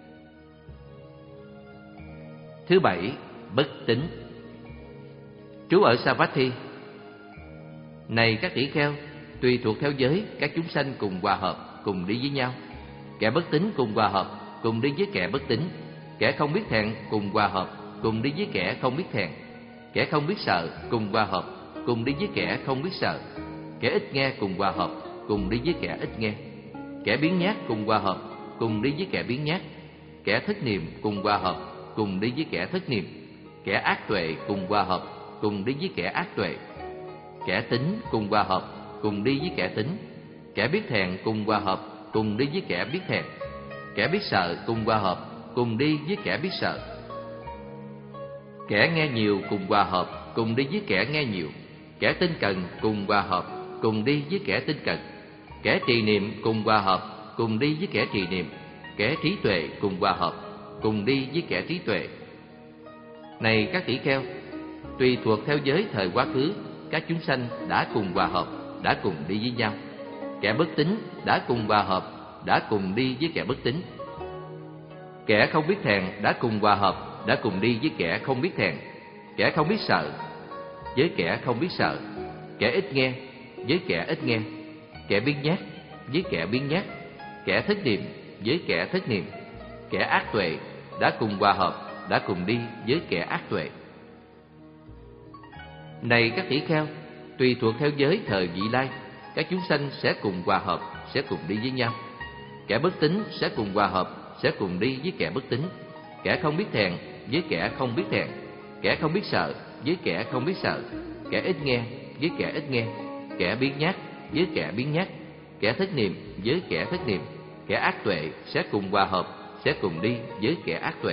Thứ bảy, bất tín. Trú ở Savatthi. Này các tỷ kheo, tùy thuộc theo giới, các chúng sanh cùng hòa hợp, cùng đi với nhau. Kẻ bất tín cùng hòa hợp, cùng đi với kẻ bất tín. Kẻ không biết thẹn cùng hòa hợp, cùng đi với kẻ không biết thẹn. Kẻ không biết sợ cùng hòa hợp, cùng đi với kẻ không biết sợ. Kẻ ít nghe cùng hòa hợp, cùng đi với kẻ ít nghe. Kẻ biếng nhác cùng hòa hợp, cùng đi với kẻ biếng nhác. Kẻ thất niệm cùng hòa hợp, cùng đi với kẻ thất niệm. Kẻ ác tuệ cùng hòa hợp, cùng đi với kẻ ác tuệ. Kẻ tín cùng hòa hợp, cùng đi với kẻ tín. Kẻ biết thẹn cùng hòa hợp, cùng đi với kẻ biết thẹn. Kẻ biết sợ cùng hòa hợp, cùng đi với kẻ biết sợ. Kẻ nghe nhiều cùng hòa hợp, cùng đi với kẻ nghe nhiều. Kẻ tinh cần cùng hòa hợp, cùng đi với kẻ tinh cần. Kẻ trì niệm cùng hòa hợp, cùng đi với kẻ trì niệm. Kẻ trí tuệ cùng hòa hợp, cùng đi với kẻ trí tuệ. Này các tỷ kheo, tùy thuộc theo giới thời quá khứ, các chúng sanh đã cùng hòa hợp, đã cùng đi với nhau. Kẻ bất tín đã cùng hòa hợp, đã cùng đi với kẻ bất tín. Kẻ không biết thẹn đã cùng hòa hợp, đã cùng đi với kẻ không biết thẹn. Kẻ không biết sợ với kẻ không biết sợ. Kẻ ít nghe với kẻ ít nghe. Kẻ biếng nhác với kẻ biếng nhác. Kẻ thất niệm với kẻ thất niệm. Kẻ ác tuệ đã cùng hòa hợp, đã cùng đi với kẻ ác tuệ. Này các tỷ kheo, tùy thuộc theo giới thời vị lai, các chúng sanh sẽ cùng hòa hợp, sẽ cùng đi với nhau. Kẻ bất tín sẽ cùng hòa hợp, sẽ cùng đi với kẻ bất tín. Kẻ không biết thẹn với kẻ không biết thẹn. Kẻ không biết sợ với kẻ không biết sợ. Kẻ ít nghe với kẻ ít nghe. Kẻ biếng nhác với kẻ biếng nhác. Kẻ thất niệm với kẻ thất niệm. Kẻ ác tuệ sẽ cùng hòa hợp, sẽ cùng đi với kẻ ác tuệ.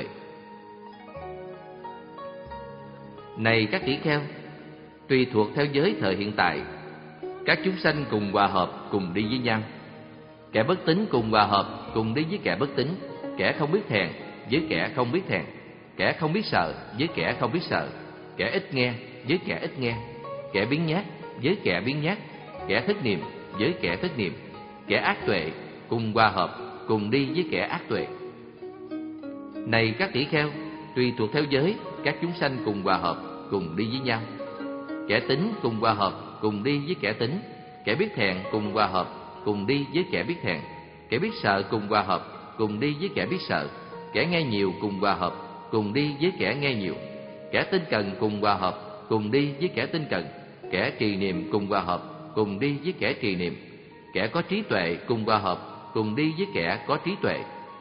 Này các tỷ kheo, tùy thuộc theo giới thời hiện tại, các chúng sanh cùng hòa hợp, cùng đi với nhau. Kẻ bất tín cùng hòa hợp, cùng đi với kẻ bất tín. Kẻ không biết thẹn với kẻ không biết thẹn. Kẻ không biết sợ với kẻ không biết sợ. Kẻ ít nghe với kẻ ít nghe. Kẻ biếng nhác với kẻ biếng nhác. Kẻ thất niệm với kẻ thất niệm. Kẻ ác tuệ cùng hòa hợp, cùng đi với kẻ ác tuệ. Này các tỷ kheo, tùy thuộc theo giới, các chúng sanh cùng hòa hợp, cùng đi với nhau. Kẻ tín cùng hòa hợp, cùng đi với kẻ tín. Kẻ biết thẹn cùng hòa hợp, cùng đi với kẻ biết thẹn. Kẻ biết sợ cùng hòa hợp, cùng đi với kẻ biết sợ. Kẻ nghe nhiều cùng hòa hợp, cùng đi với kẻ nghe nhiều. Kẻ tinh cần cùng hòa hợp, cùng đi với kẻ tinh cần. kẻ trì niệm cùng hòa hợp, cùng đi với kẻ trì niệm. Kẻ có trí tuệ cùng hòa hợp, cùng đi với kẻ có trí tuệ.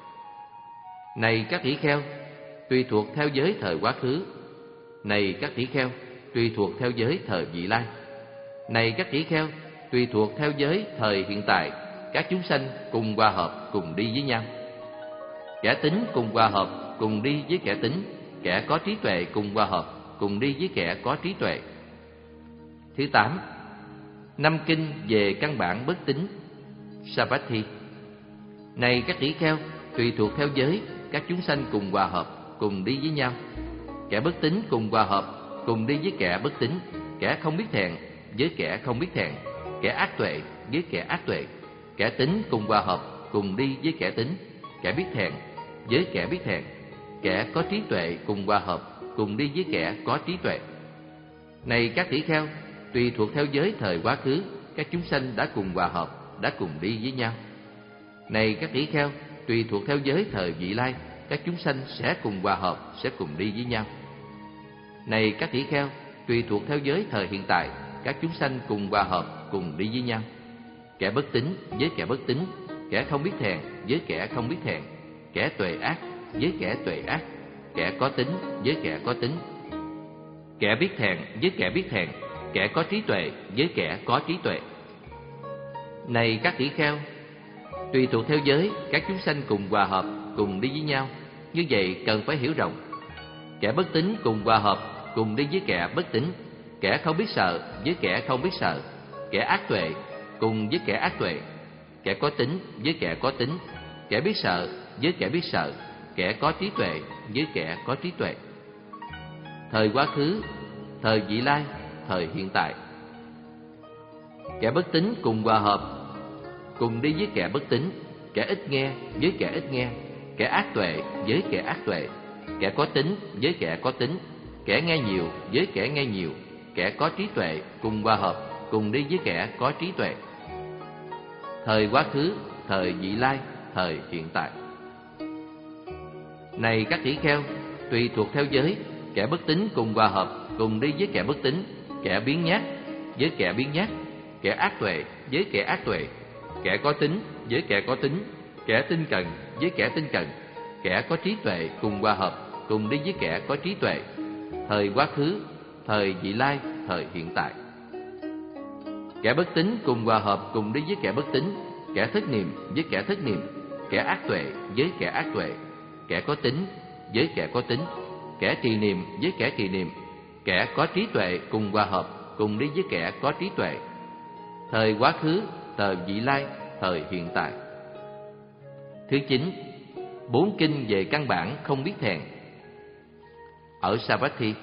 Này các tỷ kheo, tùy thuộc theo giới thời quá khứ. Này các tỷ kheo, tùy thuộc theo giới thời vị lai. Này các tỷ kheo, tùy thuộc theo giới thời hiện tại, các chúng sanh cùng hòa hợp, cùng đi với nhau. Kẻ tín cùng hòa hợp, cùng đi với kẻ tín. Kẻ có trí tuệ cùng hòa hợp, cùng đi với kẻ có trí tuệ. Thứ tám, năm kinh về căn bản bất tín. Savatthi. Này các tỷ kheo, tùy thuộc theo giới, các chúng sanh cùng hòa hợp, cùng đi với nhau. Kẻ bất tín cùng hòa hợp, cùng đi với kẻ bất tín. Kẻ không biết thẹn với kẻ không biết thẹn. Kẻ ác tuệ với kẻ ác tuệ. Kẻ tín cùng hòa hợp, cùng đi với kẻ tín. Kẻ biết thẹn với kẻ biết thẹn. Kẻ có trí tuệ cùng hòa hợp, cùng đi với kẻ có trí tuệ. Này các tỷ kheo, tùy thuộc theo giới thời quá khứ, các chúng sanh đã cùng hòa hợp, đã cùng đi với nhau. Này các tỷ kheo, tùy thuộc theo giới thời vị lai, các chúng sanh sẽ cùng hòa hợp, sẽ cùng đi với nhau. Này các tỷ kheo, tùy thuộc theo giới thời hiện tại, các chúng sanh cùng hòa hợp, cùng đi với nhau. Kẻ bất tín với kẻ bất tín, kẻ không biết thẹn với kẻ không biết thẹn, kẻ tuệ ác với kẻ tuệ ác, kẻ có tín với kẻ có tín, kẻ biết thẹn với kẻ biết thẹn, kẻ có trí tuệ với kẻ có trí tuệ. Này các tỷ kheo, tùy thuộc theo giới, các chúng sanh cùng hòa hợp, cùng đi với nhau. Như vậy cần phải hiểu rộng. Kẻ bất tín cùng hòa hợp, cùng đi với kẻ bất tín. Kẻ không biết sợ với kẻ không biết sợ, kẻ ác tuệ cùng với kẻ ác tuệ, kẻ có tín với kẻ có tín, kẻ biết sợ với kẻ biết sợ, kẻ có trí tuệ với kẻ có trí tuệ. Thời quá khứ, thời vị lai, thời hiện tại. Kẻ bất tín cùng hòa hợp, cùng đi với kẻ bất tín. Kẻ ít nghe với kẻ ít nghe, kẻ ác tuệ với kẻ ác tuệ, kẻ có tín với kẻ có tín, kẻ nghe nhiều với kẻ nghe nhiều, kẻ có trí tuệ cùng hòa hợp, cùng đi với kẻ có trí tuệ. Thời quá khứ, thời vị lai, thời hiện tại. Này các tỷ kheo, tùy thuộc theo giới, kẻ bất tín cùng hòa hợp, cùng đi với kẻ bất tín. Kẻ biếng nhác với kẻ biếng nhác, kẻ ác tuệ với kẻ ác tuệ, kẻ có tín với kẻ có tín, kẻ tinh cần với kẻ tinh cần, kẻ có trí tuệ cùng hòa hợp, cùng đi với kẻ có trí tuệ. Thời quá khứ, thời vị lai, thời hiện tại. Kẻ bất tín cùng hòa hợp, cùng đi với kẻ bất tín. Kẻ thất niệm với kẻ thất niệm, kẻ ác tuệ với kẻ ác tuệ, kẻ có tín với kẻ có tín, kẻ trì niệm với kẻ trì niệm, kẻ có trí tuệ cùng hòa hợp, cùng đi với kẻ có trí tuệ. Thời quá khứ, thời vị lai, thời hiện tại. Thứ chín, bốn kinh về căn bản không biết thẹn. Ở Savatthi.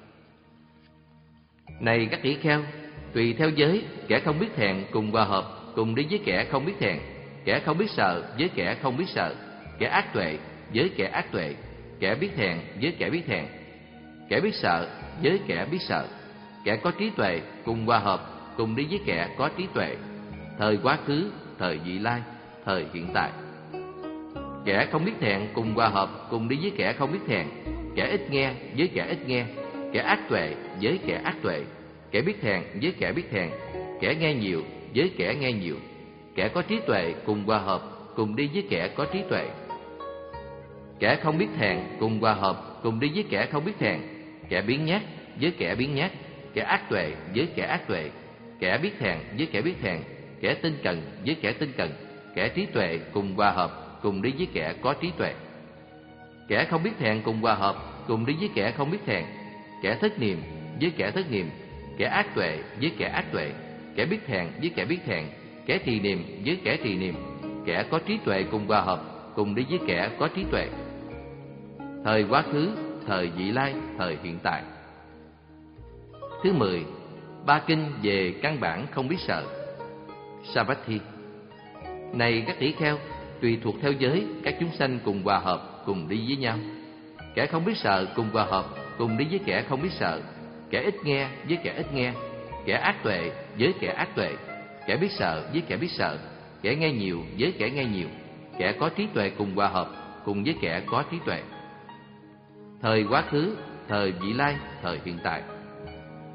Này các tỷ kheo, tùy theo giới, kẻ không biết thẹn cùng hòa hợp, cùng đi với kẻ không biết thẹn, kẻ không biết sợ với kẻ không biết sợ, kẻ ác tuệ với kẻ ác tuệ, kẻ biết thẹn với kẻ biết thẹn, kẻ biết sợ với kẻ biết sợ, kẻ có trí tuệ cùng hòa hợp, cùng đi với kẻ có trí tuệ. Thời quá khứ, thời vị lai, thời hiện tại. Kẻ không biết thẹn cùng hòa hợp, cùng đi với kẻ không biết thẹn, kẻ ít nghe với kẻ ít nghe, kẻ ác tuệ với kẻ ác tuệ, kẻ biết thẹn với kẻ biết thẹn, kẻ nghe nhiều với kẻ nghe nhiều, kẻ có trí tuệ cùng hòa hợp, cùng đi với kẻ có trí tuệ. Kẻ không biết thẹn cùng hòa hợp, cùng đi với kẻ không biết thẹn, kẻ biếng nhác với kẻ biếng nhác, kẻ ác tuệ với kẻ ác tuệ, kẻ biết thẹn với kẻ biết thẹn, kẻ tinh cần với kẻ tinh cần, kẻ trí tuệ cùng hòa hợp, cùng đi với kẻ có trí tuệ. Kẻ không biết thẹn cùng hòa hợp, cùng đi với kẻ không biết thẹn, kẻ thất niệm với kẻ thất niệm, kẻ ác tuệ với kẻ ác tuệ, kẻ biết thẹn với kẻ biết thẹn, kẻ trì niệm với kẻ trì niệm, kẻ có trí tuệ cùng hòa hợp, cùng đi với kẻ có trí tuệ. Thời quá khứ, thời vị lai, thời hiện tại. Thứ mười, ba kinh về căn bản không biết sợ. Savatthi. Này các tỷ kheo, tùy thuộc theo giới, các chúng sanh cùng hòa hợp, cùng đi với nhau. Kẻ không biết sợ cùng hòa hợp, cùng đi với kẻ không biết sợ, kẻ ít nghe với kẻ ít nghe, kẻ ác tuệ với kẻ ác tuệ, kẻ biết sợ với kẻ biết sợ, kẻ nghe nhiều với kẻ nghe nhiều, kẻ có trí tuệ cùng hòa hợp, cùng với kẻ có trí tuệ. Thời quá khứ, thời vị lai, thời hiện tại.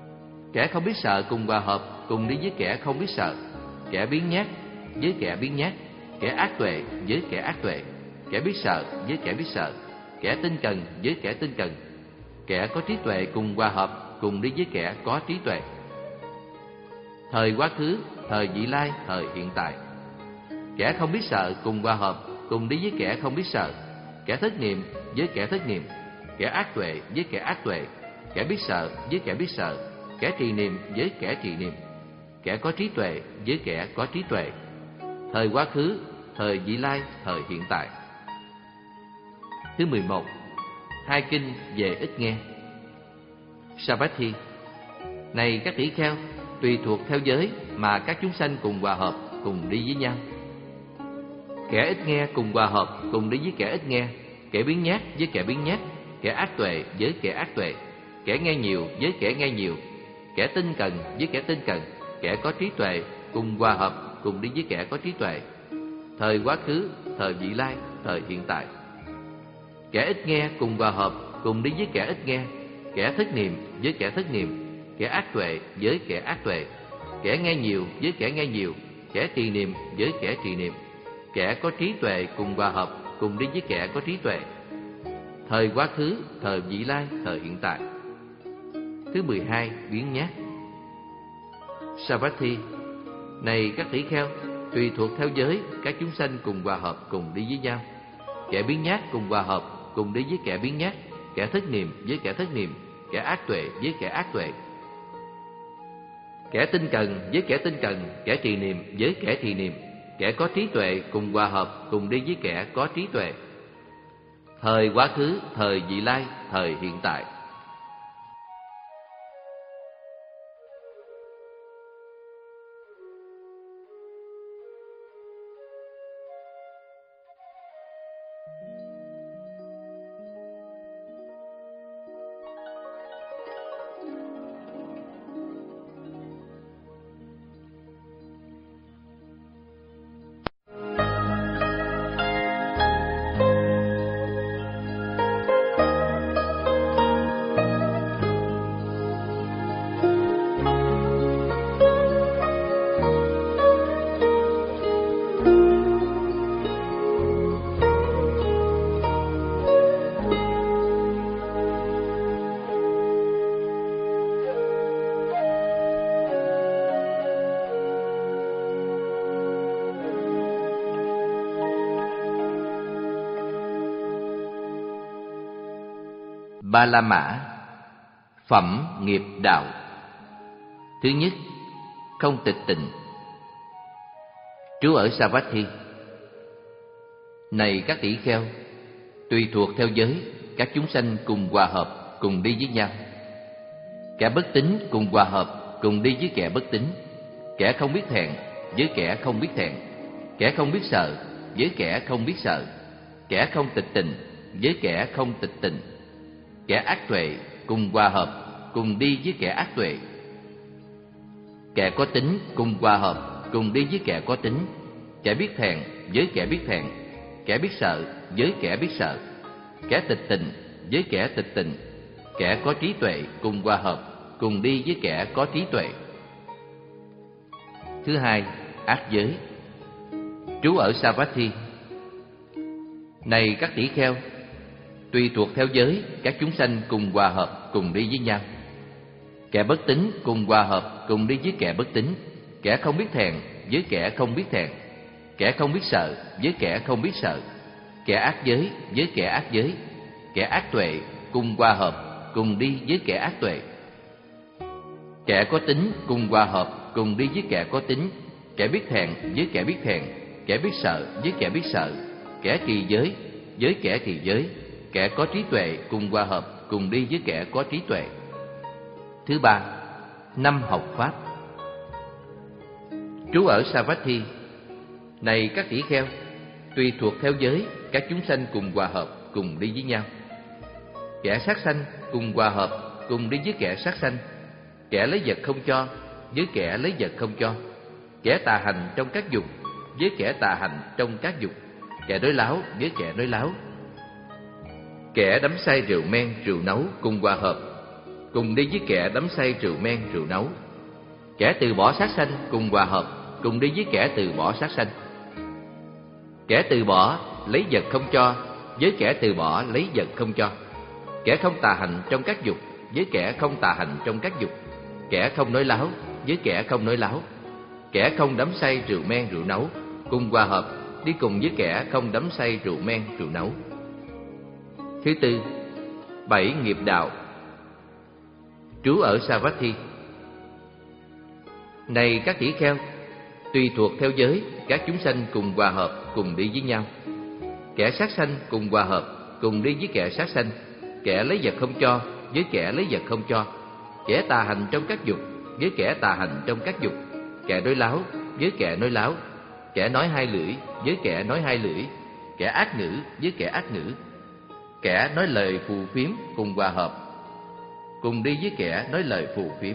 Kẻ không biết sợ cùng hòa hợp, cùng đi với kẻ không biết sợ. Kẻ biếng nhác với kẻ biếng nhác, kẻ ác tuệ với kẻ ác tuệ, kẻ biết sợ với kẻ biết sợ, kẻ tinh cần với kẻ tinh cần. Kẻ có trí tuệ cùng hòa hợp, cùng đi với kẻ có trí tuệ. Thời quá khứ, thời vị lai, thời hiện tại. Kẻ không biết sợ cùng hòa hợp, cùng đi với kẻ không biết sợ. Kẻ thất niệm với kẻ thất niệm, kẻ ác tuệ với kẻ ác tuệ, kẻ biết sợ với kẻ biết sợ, kẻ trì niệm với kẻ trì niệm. Kẻ có trí tuệ với kẻ có trí tuệ. Thời quá khứ, thời vị lai, thời hiện tại. Thứ mười một. Hai kinh về ít nghe. Savatthi. Này các tỷ kheo, tùy thuộc theo giới mà các chúng sanh cùng hòa hợp, cùng đi với nhau. Kẻ ít nghe cùng hòa hợp, cùng đi với kẻ ít nghe. Kẻ biếng nhác với kẻ biếng nhác, kẻ ác tuệ với kẻ ác tuệ, kẻ nghe nhiều với kẻ nghe nhiều, kẻ tinh cần với kẻ tinh cần, kẻ có trí tuệ cùng hòa hợp, cùng đi với kẻ có trí tuệ. Thời quá khứ, thời vị lai, thời hiện tại. Kẻ ít nghe cùng hòa hợp, cùng đi với kẻ ít nghe. Kẻ thất niệm với kẻ thất niệm, kẻ ác tuệ với kẻ ác tuệ, kẻ nghe nhiều với kẻ nghe nhiều, kẻ trì niệm với kẻ trì niệm. Kẻ có trí tuệ cùng hòa hợp, cùng đi với kẻ có trí tuệ. Thời quá khứ, thời vị lai, thời hiện tại. Thứ mười hai. Biếng nhác. Savatthi. Này các tỷ kheo, tùy thuộc theo giới các chúng sanh cùng hòa hợp, cùng đi với nhau. Kẻ biếng nhác cùng hòa hợp, cùng đi với kẻ biếng nhác, kẻ thất niệm với kẻ thất niệm, kẻ ác tuệ với kẻ ác tuệ, kẻ tinh cần với kẻ tinh cần, kẻ trì niệm với kẻ trì niệm, kẻ có trí tuệ cùng hòa hợp, cùng đi với kẻ có trí tuệ. Thời quá khứ, thời vị lai, thời hiện tại. Ba La Mã. Phẩm nghiệp đạo. Thứ nhất, không tịch tịnh. Trú ở Savatthi. Này các tỷ kheo, tùy thuộc theo giới các chúng sanh cùng hòa hợp, cùng đi với nhau. Kẻ bất tín cùng hòa hợp, cùng đi với kẻ bất tín. Kẻ không biết thẹn với kẻ không biết thẹn, kẻ không biết sợ với kẻ không biết sợ, kẻ không tịch tịnh với kẻ không tịch tịnh, kẻ ác tuệ cùng hòa hợp, cùng đi với kẻ ác tuệ. Kẻ có tính cùng hòa hợp, cùng đi với kẻ có tính. Kẻ biết thẹn với kẻ biết thẹn, kẻ biết sợ với kẻ biết sợ, kẻ tịch tịnh với kẻ tịch tịnh, kẻ có trí tuệ cùng hòa hợp, cùng đi với kẻ có trí tuệ. Thứ hai, ác giới. Trú ở Savatthi. Này các tỷ kheo, tùy thuộc theo giới các chúng sanh cùng hòa hợp, cùng đi với nhau. Kẻ bất tín cùng hòa hợp, cùng đi với kẻ bất tín. Kẻ không biết thẹn với kẻ không biết thẹn, kẻ không biết sợ với kẻ không biết sợ, kẻ ác giới với kẻ ác giới, kẻ ác tuệ cùng hòa hợp, cùng đi với kẻ ác tuệ. Kẻ có tính cùng hòa hợp, cùng đi với kẻ có tính. Kẻ biết thẹn với kẻ biết thẹn, kẻ biết sợ với kẻ biết sợ, kẻ trì giới với kẻ trì giới, kẻ có trí tuệ cùng hòa hợp, cùng đi với kẻ có trí tuệ. Thứ ba, năm học pháp. Trú ở Savatthi. Này các tỷ kheo, tùy thuộc theo giới các chúng sanh cùng hòa hợp, cùng đi với nhau. Kẻ sát sanh cùng hòa hợp, cùng đi với kẻ sát sanh. Kẻ lấy vật không cho với kẻ lấy vật không cho, kẻ tà hành trong các dục với kẻ tà hành trong các dục, kẻ nói láo với kẻ nói láo, kẻ đắm say rượu men rượu nấu cùng hòa hợp, cùng đi với kẻ đắm say rượu men rượu nấu. Kẻ từ bỏ sát sanh cùng hòa hợp, cùng đi với kẻ từ bỏ sát sanh. Kẻ từ bỏ lấy vật không cho, với kẻ từ bỏ lấy vật không cho. Kẻ không tà hạnh trong các dục, với kẻ không tà hạnh trong các dục. Kẻ không nói láo, với kẻ không nói láo. Kẻ không đắm say rượu men rượu nấu, cùng hòa hợp, đi cùng với kẻ không đắm say rượu men rượu nấu. Thứ tư, bảy nghiệp đạo. Trú ở Savatthi. Này các tỷ kheo, tùy thuộc theo giới, các chúng sanh cùng hòa hợp, cùng đi với nhau. Kẻ sát sanh cùng hòa hợp, cùng đi với kẻ sát sanh. Kẻ lấy vật không cho, với kẻ lấy vật không cho. Kẻ tà hành trong các dục, với kẻ tà hành trong các dục. Kẻ nói láo, với kẻ nói láo. Kẻ nói hai lưỡi, với kẻ nói hai lưỡi. Kẻ ác ngữ, với kẻ ác ngữ. Kẻ nói lời phù phiếm cùng hòa hợp, cùng đi với kẻ nói lời phù phiếm.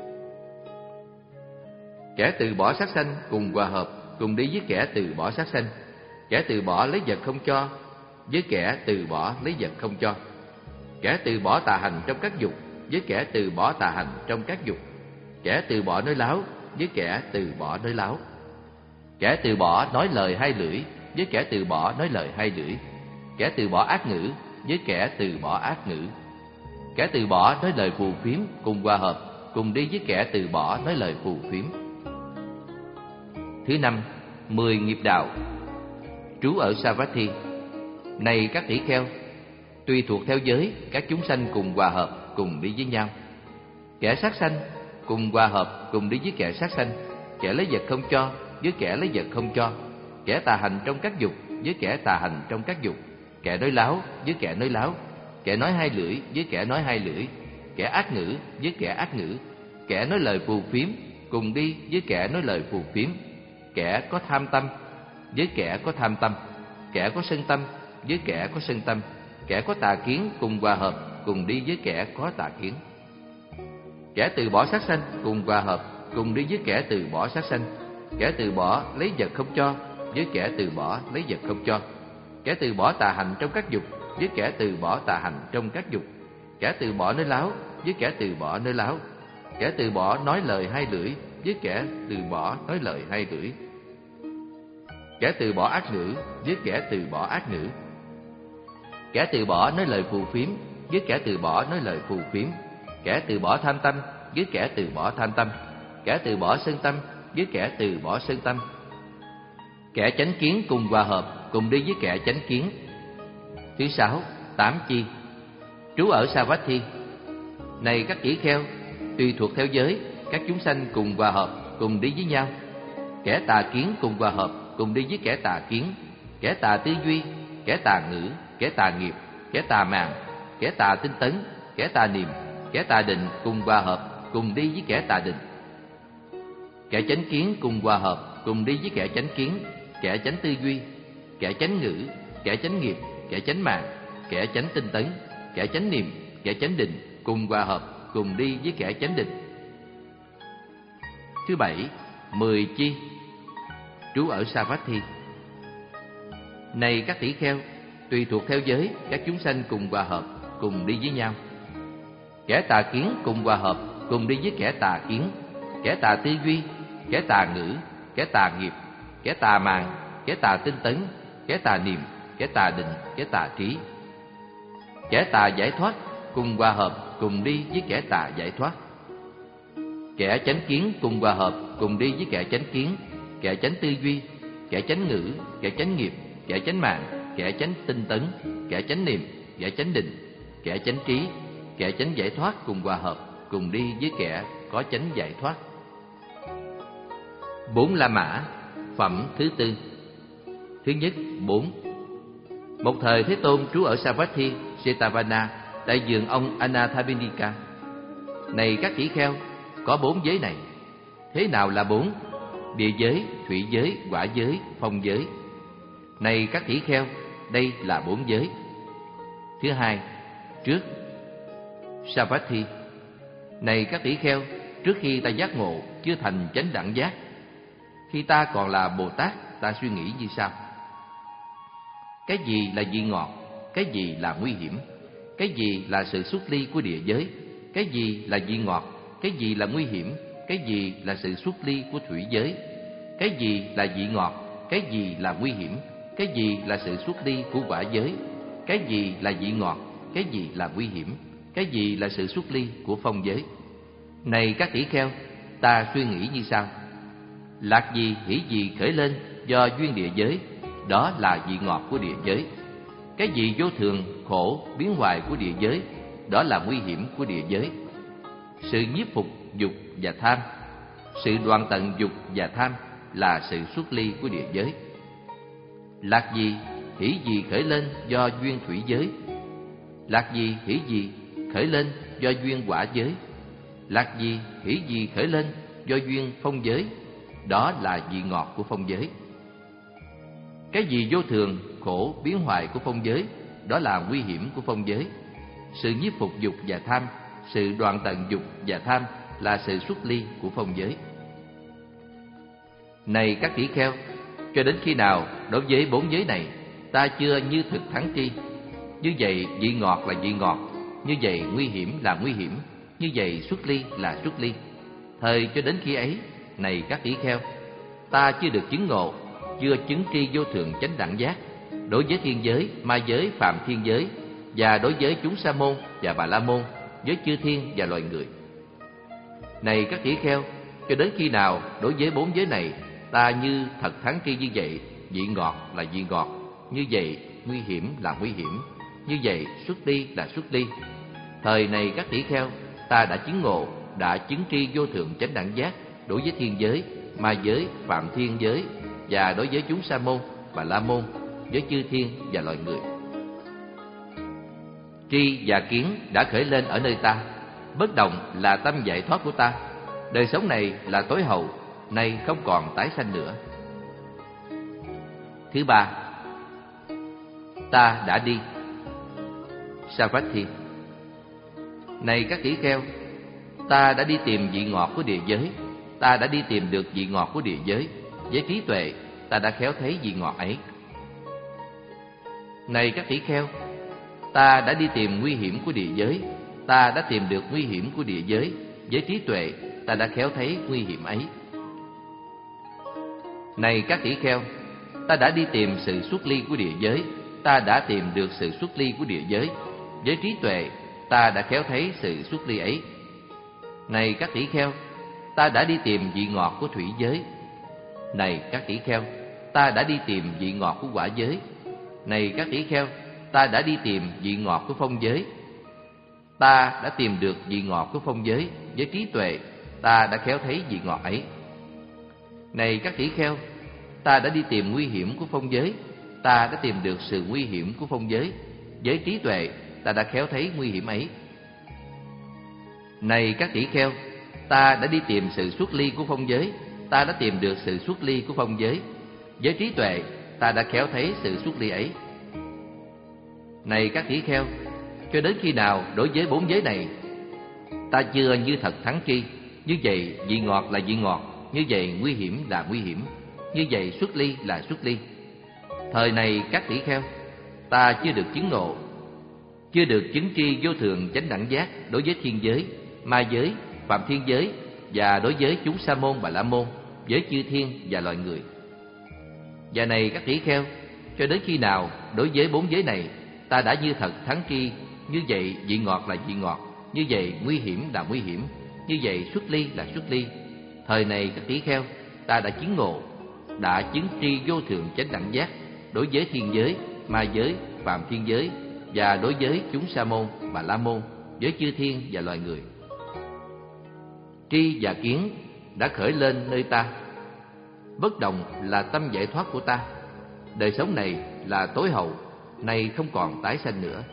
Kẻ từ bỏ sát sanh cùng hòa hợp, cùng đi với kẻ từ bỏ sát sanh. Kẻ từ bỏ lấy vật không cho, với kẻ từ bỏ lấy vật không cho. Kẻ từ bỏ tà hành trong các dục, với kẻ từ bỏ tà hành trong các dục. Kẻ từ bỏ nói láo, với kẻ từ bỏ nói láo. Kẻ từ bỏ nói lời hai lưỡi, với kẻ từ bỏ nói lời hai lưỡi. Kẻ từ bỏ ác ngữ, với kẻ từ bỏ ác ngữ. Kẻ từ bỏ nói lời phù phiếm cùng hòa hợp, cùng đi với kẻ từ bỏ nói lời phù phiếm. Thứ năm, mười nghiệp đạo. Trú ở Savatthi. Này các tỷ kheo, tùy thuộc theo giới, các chúng sanh cùng hòa hợp, cùng đi với nhau. Kẻ sát sanh cùng hòa hợp, cùng đi với kẻ sát sanh. Kẻ lấy vật không cho, với kẻ lấy vật không cho. Kẻ tà hành trong các dục, với kẻ tà hành trong các dục. Kẻ nói láo, với kẻ nói láo. Kẻ nói hai lưỡi, với kẻ nói hai lưỡi. Kẻ ác ngữ, với kẻ ác ngữ. Kẻ nói lời phù phiếm, cùng đi với kẻ nói lời phù phiếm. Kẻ có tham tâm, với kẻ có tham tâm. Kẻ có sân tâm, với kẻ có sân tâm. Kẻ có tà kiến cùng hòa hợp, cùng đi với kẻ có tà kiến. Kẻ từ bỏ sát sanh cùng hòa hợp, cùng đi với kẻ từ bỏ sát sanh. Kẻ từ bỏ lấy vật không cho, với kẻ từ bỏ lấy vật không cho. Kẻ từ bỏ tà hành trong các dục, với kẻ từ bỏ tà hành trong các dục. Kẻ từ bỏ nói láo, với kẻ từ bỏ nói láo. Kẻ từ bỏ nói lời hai lưỡi, với kẻ từ bỏ nói lời hai lưỡi. Kẻ từ bỏ ác ngữ, với kẻ từ bỏ ác ngữ. Kẻ từ bỏ nói lời phù phiếm, với kẻ từ bỏ nói lời phù phiếm. Kẻ từ bỏ tham tâm, với kẻ từ bỏ tham tâm. Kẻ từ bỏ sân tâm, với kẻ từ bỏ sân tâm. Kẻ chánh kiến cùng hòa hợp, cùng đi với kẻ chánh kiến. Thứ sáu, tám chi. Trú ở Savatthi. Này các tỷ kheo, tùy thuộc theo giới, các chúng sanh cùng hòa hợp, cùng đi với nhau. Kẻ tà kiến cùng hòa hợp, cùng đi với kẻ tà kiến. Kẻ tà tư duy, kẻ tà ngữ, kẻ tà nghiệp, kẻ tà màng, kẻ tà tinh tấn, kẻ tà niệm, kẻ tà định cùng hòa hợp, cùng đi với kẻ tà định. Kẻ chánh kiến cùng hòa hợp, cùng đi với kẻ chánh kiến. Kẻ chánh tư duy, kẻ chánh ngữ, kẻ chánh nghiệp, kẻ chánh màng, kẻ chánh tinh tấn, kẻ chánh niệm, kẻ chánh định cùng hòa hợp, cùng đi với kẻ chánh định. Thứ bảy, mười chi. Trú ở Savatthi. Này các tỷ kheo, tùy thuộc theo giới, các chúng sanh cùng hòa hợp, cùng đi với nhau. Kẻ tà kiến cùng hòa hợp, cùng đi với kẻ tà kiến. Kẻ tà tư duy, kẻ tà ngữ, kẻ tà nghiệp, kẻ tà màng, kẻ tà tinh tấn, kẻ tà niệm, kẻ tà định, kẻ tà trí. Kẻ tà giải thoát cùng hòa hợp, cùng đi với kẻ tà giải thoát. Kẻ chánh kiến cùng hòa hợp, cùng đi với kẻ chánh kiến. Kẻ chánh tư duy, kẻ chánh ngữ, kẻ chánh nghiệp, kẻ chánh màng, kẻ chánh tinh tấn, kẻ chánh niệm, kẻ chánh định, kẻ chánh trí, kẻ chánh giải thoát cùng hòa hợp, cùng đi với kẻ có chánh giải thoát. Bốn La Mã. Phẩm thứ tư. Thứ nhất, bốn. Một thời Thế Tôn trú ở Savatthi, Jetavana, tại vườn ông Anathapindika. Này các tỷ kheo, có bốn giới này. Thế nào là bốn? Địa giới, thủy giới, hỏa giới, phong giới. Này các tỷ kheo, đây là bốn giới. Thứ hai, trước. Savatthi. Này các tỷ kheo, trước khi ta giác ngộ, chưa thành chánh đẳng giác. Khi ta còn là Bồ Tát, ta suy nghĩ như sau: cái gì là vị ngọt? Cái gì là nguy hiểm? Cái gì là sự xuất ly của địa giới? cái gì là vị ngọt, cái gì là nguy hiểm, cái gì là sự xuất ly của thủy giới, cái gì là vị ngọt, cái gì là nguy hiểm, cái gì là sự xuất ly của quả giới, cái gì là vị ngọt, cái gì là nguy hiểm, cái gì là sự xuất ly của phong giới. Này các tỷ kheo, ta suy nghĩ như sau: lạc gì hỷ gì khởi lên do duyên địa giới, đó là vị ngọt của địa giới. Cái gì vô thường, khổ, biến hoại của địa giới, đó là nguy hiểm của địa giới. Sự nhiếp phục dục và tham, sự đoạn tận dục và tham là sự xuất ly của địa giới. Lạc gì hỷ gì khởi lên do duyên thủy giới, lạc gì hỷ gì khởi lên do duyên hỏa giới, lạc gì hỷ gì khởi lên do duyên phong giới, đó là vị ngọt của phong giới. Cái gì vô thường, khổ, biến hoại của phong giới, đó là nguy hiểm của phong giới. Sự nhiếp phục dục và tham, sự đoạn tận dục và tham là sự xuất ly của phong giới. Này các tỷ kheo, cho đến khi nào đối với bốn giới này ta chưa như thực thắng tri? Như vậy vị ngọt là vị ngọt, như vậy nguy hiểm là nguy hiểm, như vậy xuất ly là xuất ly. Thời cho đến khi ấy, này các tỷ kheo, ta chưa được chứng ngộ, chưa chứng tri vô thượng chánh đẳng giác đối với thiên giới, ma giới, phạm thiên giới, và đối với chúng sa môn và bà la môn, với chư thiên và loài người. Này các tỷ kheo, cho đến khi nào đối với bốn giới này ta như thật thắng tri như vậy, vị ngọt là vị ngọt, như vậy nguy hiểm là nguy hiểm, như vậy xuất ly là xuất ly. Thời này các tỷ kheo, ta đã chứng ngộ, đã chứng tri vô thượng chánh đẳng giác đối với thiên giới, ma giới, phạm thiên giới, và đối với chúng sa môn, bà la môn, với chư thiên và loài người. Tri và kiến đã khởi lên ở nơi ta, bất động là tâm giải thoát của ta. Đời sống này là tối hậu, nay không còn tái sanh nữa. Thứ ba, ta đã đi. Savatthi. Này các tỷ kheo, ta đã đi tìm vị ngọt của địa giới, ta đã đi tìm được vị ngọt của địa giới. Với trí tuệ, ta đã khéo thấy vị ngọt ấy. Này các tỷ kheo, ta đã đi tìm nguy hiểm của địa giới, ta đã tìm được nguy hiểm của địa giới. Với trí tuệ, ta đã khéo thấy nguy hiểm ấy. Này các tỷ kheo, ta đã đi tìm sự xuất ly của địa giới, ta đã tìm được sự xuất ly của địa giới. Với trí tuệ, ta đã khéo thấy sự xuất ly ấy. Này các tỷ kheo, ta đã đi tìm vị ngọt của thủy giới. Này các tỷ kheo, ta đã đi tìm vị ngọt của hỏa giới. Này các tỷ kheo, ta đã đi tìm vị ngọt của phong giới. Ta đã tìm được vị ngọt của phong giới. Với trí tuệ, ta đã khéo thấy vị ngọt ấy. Này các tỷ kheo, ta đã đi tìm nguy hiểm của phong giới, ta đã tìm được sự nguy hiểm của phong giới. Với trí tuệ, ta đã khéo thấy nguy hiểm ấy. Này các tỷ kheo, ta đã đi tìm sự xuất ly của phong giới, ta đã tìm được sự xuất ly của phong giới. Với trí tuệ, ta đã khéo thấy sự xuất ly ấy. Này các tỷ kheo, cho đến khi nào đối với bốn giới này ta chưa như thật thắng tri? Như vậy vị ngọt là vị ngọt, như vậy nguy hiểm là nguy hiểm, như vậy xuất ly là xuất ly. Thời này các tỷ kheo, ta chưa được chứng ngộ, chưa được chứng tri vô thượng chánh đẳng giác đối với thiên giới, ma giới, phạm thiên giới, và đối với chúng sa môn bà la môn, với chư thiên và loài người. Và này các tỷ kheo, cho đến khi nào đối với bốn giới này ta đã như thật thắng tri? Như vậy vị ngọt là vị ngọt, như vậy nguy hiểm là nguy hiểm, như vậy xuất ly là xuất ly. Thời này các tỷ kheo, ta đã chứng ngộ, đã chứng tri vô thượng chánh đẳng giác đối với thiên giới, ma giới, phạm thiên giới, và đối với chúng sa môn, bà la môn, với chư thiên và loài người. Tri và kiến đã khởi lên nơi ta, bất động là tâm giải thoát của ta. Đời sống này là tối hậu, nay không còn tái sanh nữa.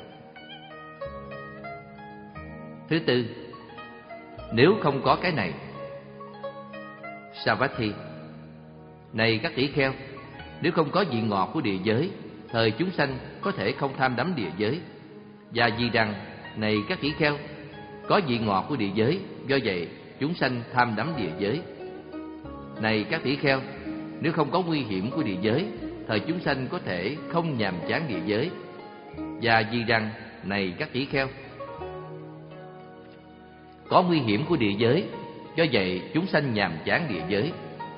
Thứ tư, nếu không có cái này. Savatthi. Này các tỷ kheo, nếu không có vị ngọt của địa giới, thời chúng sanh có thể không tham đắm địa giới. Và vì rằng, này các tỷ kheo, có vị ngọt của địa giới, do vậy chúng sanh tham đắm địa giới. Này các tỷ kheo, nếu không có nguy hiểm của địa giới, thời chúng sanh có thể không nhàm chán địa giới. Và vì rằng, này các tỷ kheo, có nguy hiểm của địa giới, do vậy chúng sanh nhàm chán địa giới.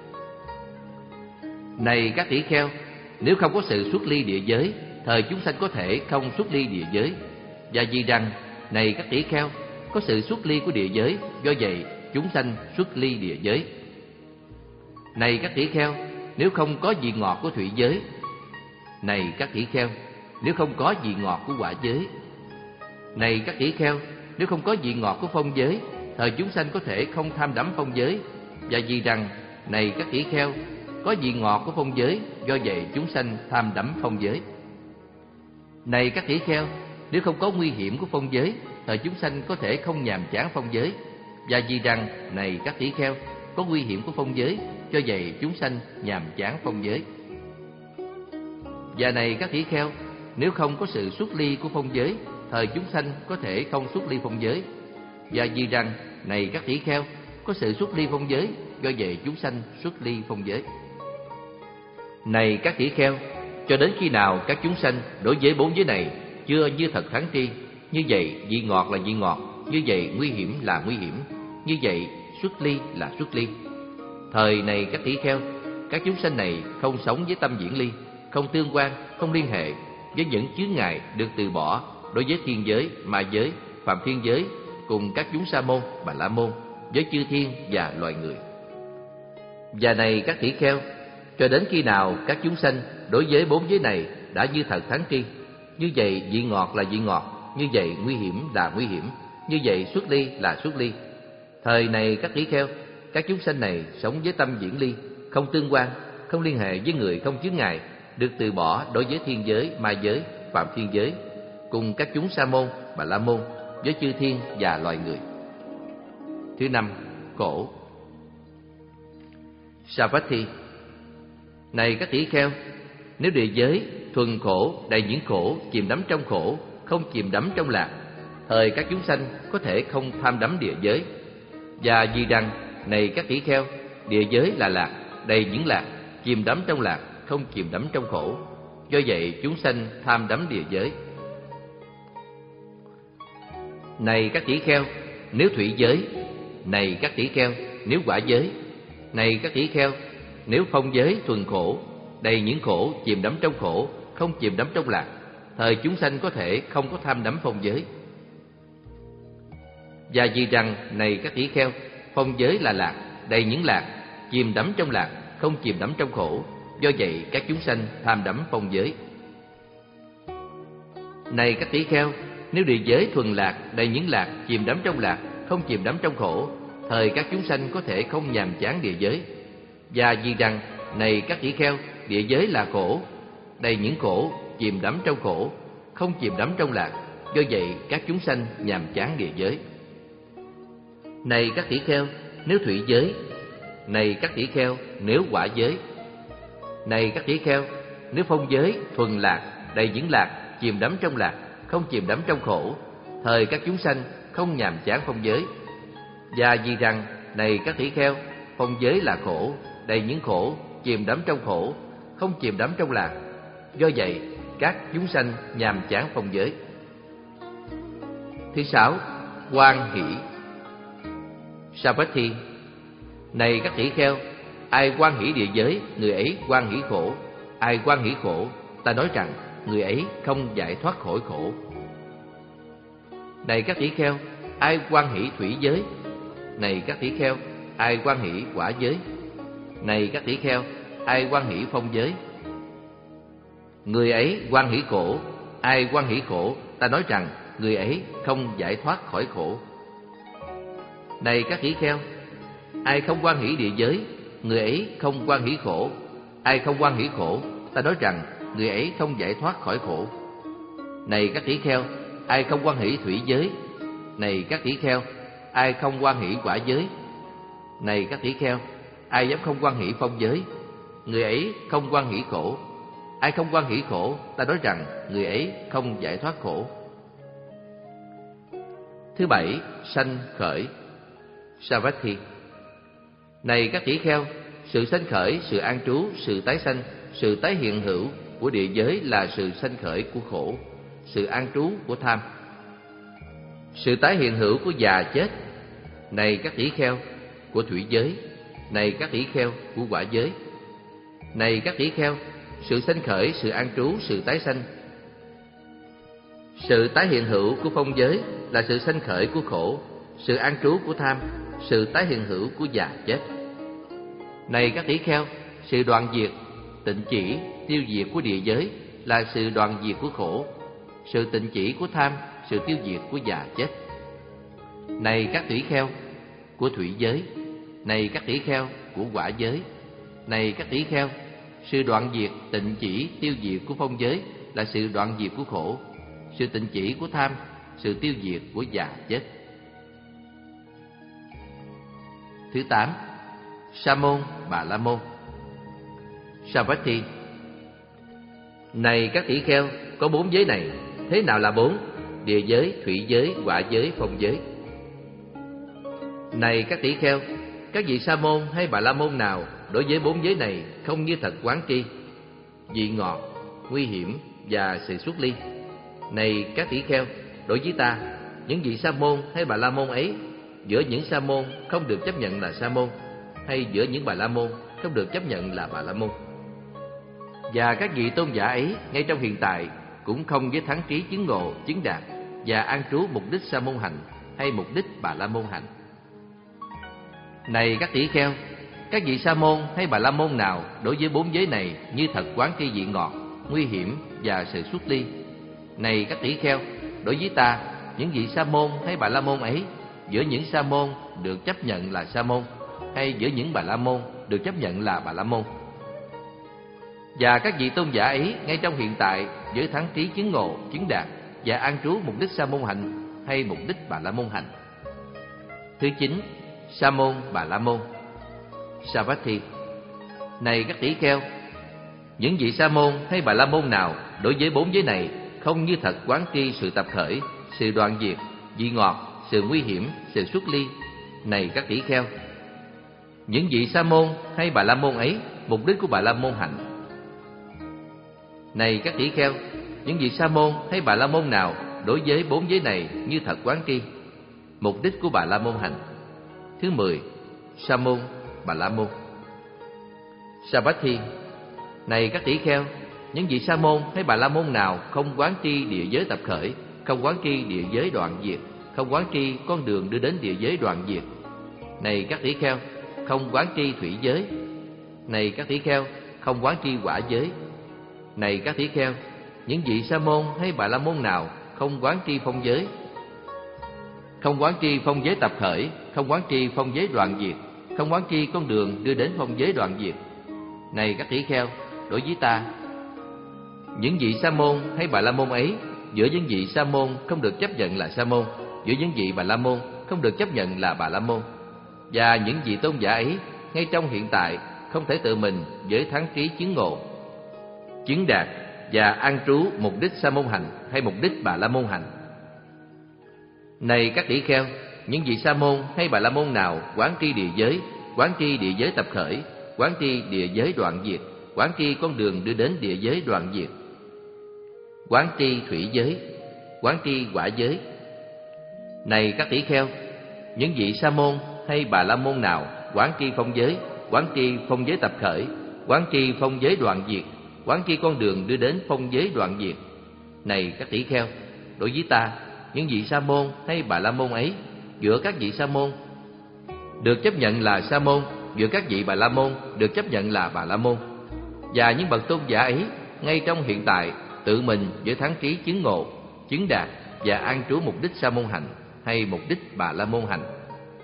Này các tỷ kheo, nếu không có sự xuất ly địa giới, thời chúng sanh có thể không xuất ly địa giới. Và vì rằng, này các tỷ kheo, có sự xuất ly của địa giới, do vậy chúng sanh xuất ly địa giới. Này các tỷ kheo, nếu không có vị ngọt của thủy giới. Này các tỷ kheo, nếu không có vị ngọt của quả giới. Này các tỷ kheo, nếu không có vị ngọt của phong giới, thời chúng sanh có thể không tham đắm phong giới. Và vì rằng, này các tỷ kheo, có vị ngọt của phong giới, do vậy chúng sanh tham đắm phong giới. Này các tỷ kheo, nếu không có nguy hiểm của phong giới, thời chúng sanh có thể không nhàm chán phong giới. Và vì rằng, này các tỷ kheo, có nguy hiểm của phong giới, do vậy chúng sanh nhàm chán phong giới. Và này các tỷ kheo, nếu không có sự xuất ly của phong giới, thời chúng sanh có thể không xuất ly phong giới. Và vì rằng, này các tỷ kheo, có sự xuất ly phong giới, do vậy chúng sanh xuất ly phong giới. Này các tỷ kheo, cho đến khi nào các chúng sanh đối với bốn giới này chưa như thật thắng tri, như vậy vị ngọt là vị ngọt, như vậy nguy hiểm là nguy hiểm, như vậy xuất ly là xuất ly. Thời này các tỷ kheo, các chúng sanh này không sống với tâm viễn ly, không tương quan, không liên hệ với những chướng ngại được từ bỏ đối với thiên giới, ma giới, phạm thiên giới, cùng các chúng sa môn, bà la môn, với chư thiên và loài người. Và này các tỷ kheo, cho đến khi nào các chúng sanh đối với bốn giới này đã như thật thắng tri, như vậy vị ngọt là vị ngọt, như vậy nguy hiểm là nguy hiểm, như vậy xuất ly là xuất ly. Thời này các tỷ kheo, các chúng sanh này sống với tâm viễn ly, không tương quan, không liên hệ với người không chướng ngại, được từ bỏ đối với thiên giới, ma giới, phạm thiên giới, cùng các chúng sa môn, bà la môn, với chư thiên và loài người. Thứ năm, khổ. Savatthi. Này các tỷ kheo, nếu địa giới thuần khổ, đầy những khổ, chìm đắm trong khổ, không chìm đắm trong lạc, thời các chúng sanh có thể không tham đắm địa giới. Và vì rằng, này các tỷ kheo, địa giới là lạc, đầy những lạc, chìm đắm trong lạc, không chìm đắm trong khổ, do vậy chúng sanh tham đắm địa giới. Này các tỷ kheo, nếu thủy giới. Này các tỷ kheo, nếu quả giới. Này các tỷ kheo, nếu phong giới thuần khổ, đầy những khổ, chìm đắm trong khổ, không chìm đắm trong lạc, thời chúng sanh có thể không có tham đắm phong giới. Và vì rằng, này các tỷ kheo, phong giới là lạc, đầy những lạc, chìm đắm trong lạc, không chìm đắm trong khổ, do vậy các chúng sanh tham đắm phong giới. Này các tỷ kheo, nếu địa giới thuần lạc, đầy những lạc, chìm đắm trong lạc, không chìm đắm trong khổ, thời các chúng sanh có thể không nhàm chán địa giới. Và vì rằng, này các tỷ kheo, địa giới là khổ, đầy những khổ, chìm đắm trong khổ, không chìm đắm trong lạc, do vậy các chúng sanh nhàm chán địa giới. Này các tỷ kheo, nếu thủy giới. Này các tỷ kheo, nếu quả giới. Này các tỷ kheo, nếu phong giới thuần lạc, đầy những lạc, chìm đắm trong lạc, không chìm đắm trong khổ, thời các chúng sanh không nhàm chán phong giới. Và vì rằng, này các tỷ kheo, phong giới là khổ, đầy những khổ, chìm đắm trong khổ, không chìm đắm trong lạc, do vậy các chúng sanh nhàm chán phong giới. Thứ sáu, hoan hỷ. Savatthi. Này các tỷ kheo, ai hoan hỷ địa giới, người ấy hoan hỷ khổ. Ai hoan hỷ khổ, ta nói rằng người ấy không giải thoát khỏi khổ. Này các tỷ kheo, ai hoan hỷ thủy giới. Này các tỷ kheo, ai hoan hỷ quả giới. Này các tỷ kheo, ai hoan hỷ phong giới. Người ấy hoan hỷ khổ. Ai hoan hỷ khổ, ta nói rằng người ấy không giải thoát khỏi khổ. Này các tỷ kheo, ai không hoan hỷ địa giới, người ấy không hoan hỷ khổ. Ai không hoan hỷ khổ, ta nói rằng người ấy không giải thoát khỏi khổ. Này các tỷ kheo, ai không hoan hỷ thủy giới. Này các tỷ kheo, ai không hoan hỷ quả giới. Này các tỷ kheo, ai dám không hoan hỷ phong giới, người ấy không hoan hỷ khổ. Ai không hoan hỷ khổ, ta nói rằng người ấy không giải thoát khổ. Thứ bảy, sanh khởi. Savatthi. Này các tỷ kheo, sự sanh khởi, sự an trú, sự tái sanh, sự tái hiện hữu của địa giới là sự sanh khởi của khổ, sự an trú của tham. Sự tái hiện hữu của già chết này các tỷ kheo của thủy giới, này các tỷ kheo của hỏa giới. Này các tỷ kheo, sự sanh khởi, sự an trú, sự tái sanh, sự tái hiện hữu của phong giới là sự sanh khởi của khổ, sự an trú của tham, sự tái hiện hữu của già chết. Này các tỷ kheo, sự đoạn diệt, tịnh chỉ, tiêu diệt của địa giới là sự đoạn diệt của khổ, sự tịnh chỉ của tham, sự tiêu diệt của già chết. Này các tỷ kheo của thủy giới, này các tỷ kheo của hỏa giới, này các tỷ kheo, sự đoạn diệt, tịnh chỉ, tiêu diệt của phong giới là sự đoạn diệt của khổ, sự tịnh chỉ của tham, sự tiêu diệt của già chết. Thứ tám, Sa môn, Bà la môn. Savatthi. Này các tỷ kheo, có bốn giới này. Thế nào là bốn? Địa giới, thủy giới, hỏa giới, phong giới. Này các tỷ kheo, các vị sa môn hay bà la môn nào đối với bốn giới này không như thật quán tri, vị ngọt, nguy hiểm và sự xuất ly. Này các tỷ kheo, đối với ta, những vị sa môn hay bà la môn ấy, giữa những sa môn không được chấp nhận là sa môn, hay giữa những bà la môn không được chấp nhận là bà la môn. Và các vị tôn giả ấy ngay trong hiện tại cũng không với thắng trí chứng ngộ, chứng đạt và an trú mục đích sa môn hạnh hay mục đích bà la môn hạnh. Này các tỷ kheo, các vị sa môn hay bà la môn nào đối với bốn giới này như thật quán tri vị ngọt, nguy hiểm và sự xuất ly. Này các tỷ kheo, đối với ta, những vị sa môn hay bà la môn ấy, giữa những sa môn được chấp nhận là sa môn, hay giữa những bà la môn được chấp nhận là bà la môn. Và các vị tôn giả ấy ngay trong hiện tại với thắng trí chứng ngộ, chứng đạt và an trú mục đích sa môn hạnh hay mục đích bà la môn hạnh. Thứ chín, Sa môn, Bà la môn. Savatthi. Này các tỷ kheo, những vị sa môn hay bà la môn nào đối với bốn giới này không như thật quán tri sự tập khởi, sự đoạn diệt, vị ngọt, sự nguy hiểm, sự xuất ly. Này các tỷ kheo, những vị sa môn hay bà la môn ấy, mục đích của bà la môn hạnh. Này các tỷ kheo, những vị sa môn hay bà la môn nào đối với bốn giới này như thật quán tri, mục đích của bà la môn hạnh. Thứ mười, Sa môn, Bà la môn. Savatthi. Này các tỷ kheo, những vị sa môn hay bà la môn nào không quán tri địa giới tập khởi, không quán tri địa giới đoạn diệt, không quán tri con đường đưa đến địa giới đoạn diệt. Này các tỷ kheo, không quán tri thủy giới. Này các tỷ kheo, không quán tri hỏa giới. Này các tỷ kheo, những vị sa môn hay bà la môn nào không quán tri phong giới, không quán tri phong giới tập khởi, không quán tri phong giới đoạn diệt, không quán tri con đường đưa đến phong giới đoạn diệt. Này các tỷ kheo, đối với ta, những vị sa môn hay bà la môn ấy, giữa những vị sa môn không được chấp nhận là sa môn, giữa những vị bà la môn không được chấp nhận là bà la môn. Và những vị tôn giả ấy ngay trong hiện tại không thể tự mình với thắng trí chứng ngộ, chứng đạt và an trú mục đích sa môn hành hay mục đích bà la môn hành. Này các tỷ kheo, những vị sa môn hay bà la môn nào quán tri địa giới, quán tri địa giới tập khởi, quán tri địa giới đoạn diệt, quán tri con đường đưa đến địa giới đoạn diệt, quán tri thủy giới, quán tri hỏa giới. Này các tỷ kheo, những vị sa môn hay bà la môn nào quán tri phong giới, quán tri phong giới tập khởi, quán tri phong giới đoạn diệt, quán tri con đường đưa đến phong giới đoạn diệt. Này các tỷ kheo, đối với ta, những vị sa môn hay bà la môn ấy, giữa các vị sa môn được chấp nhận là sa môn, giữa các vị bà la môn được chấp nhận là bà la môn. Và những bậc tôn giả ấy ngay trong hiện tại tự mình với thắng trí chứng ngộ, chứng đạt và an trú mục đích sa môn hạnh hay mục đích bà la môn hạnh.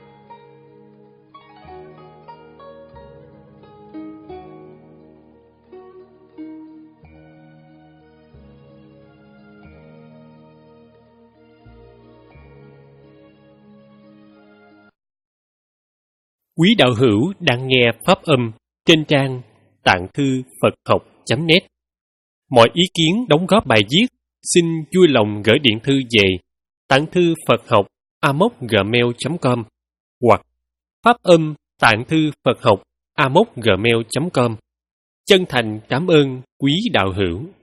Quý đạo hữu đang nghe pháp âm trên trang tạng thư Phật học chấm net. Mọi ý kiến đóng góp bài viết xin vui lòng gửi điện thư về tạng thư Phật học a m o c gmail chấm com hoặc pháp âm tạng thư Phật học a m o c gmail chấm com. Chân thành cảm ơn quý đạo hữu.